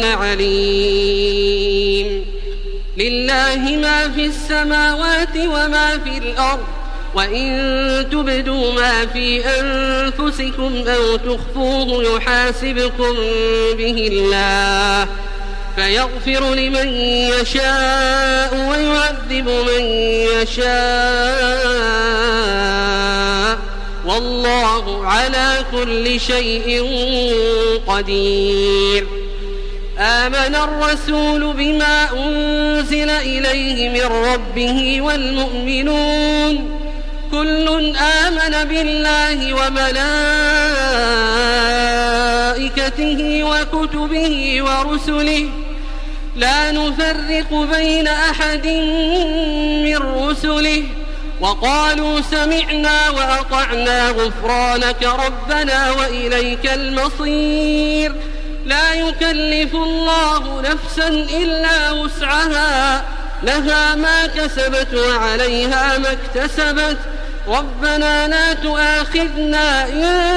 عليم لله ما في السماوات وما في الأرض وإن تبدوا ما في أنفسكم أو تخفوه يحاسبكم به الله فيغفر لمن يشاء ويعذب من يشاء والله على كل شيء قدير آمن الرسول بما أنزل إليه من ربه والمؤمنون كل آمن بالله وملائكته وكتبه ورسله لا نفرق بين أحد من رسله وقالوا سمعنا وأطعنا غفرانك ربنا وإليك المصير لا يكلف الله نفسا إلا وسعها لها ما كسبت وعليها ما اكتسبت ربنا لا تؤاخذنا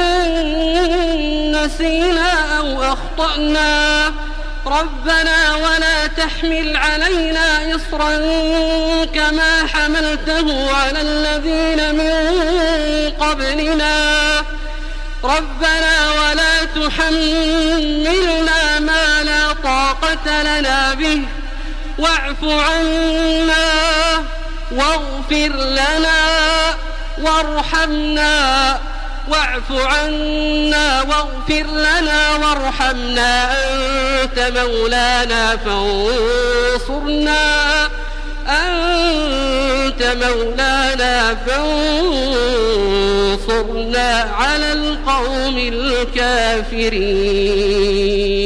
إن نسينا أو أخطأنا ربنا ولا تحمل علينا إصرا كما حملته على الذين من قبلنا ربنا ولا تحملنا ما لا طاقة لنا به واعف عنا واغفر لنا وارحمنا واعف عنا واغفر لنا وارحمنا أنت مولانا فانصرنا أنت مولانا فانصرنا على القوم الكافرين.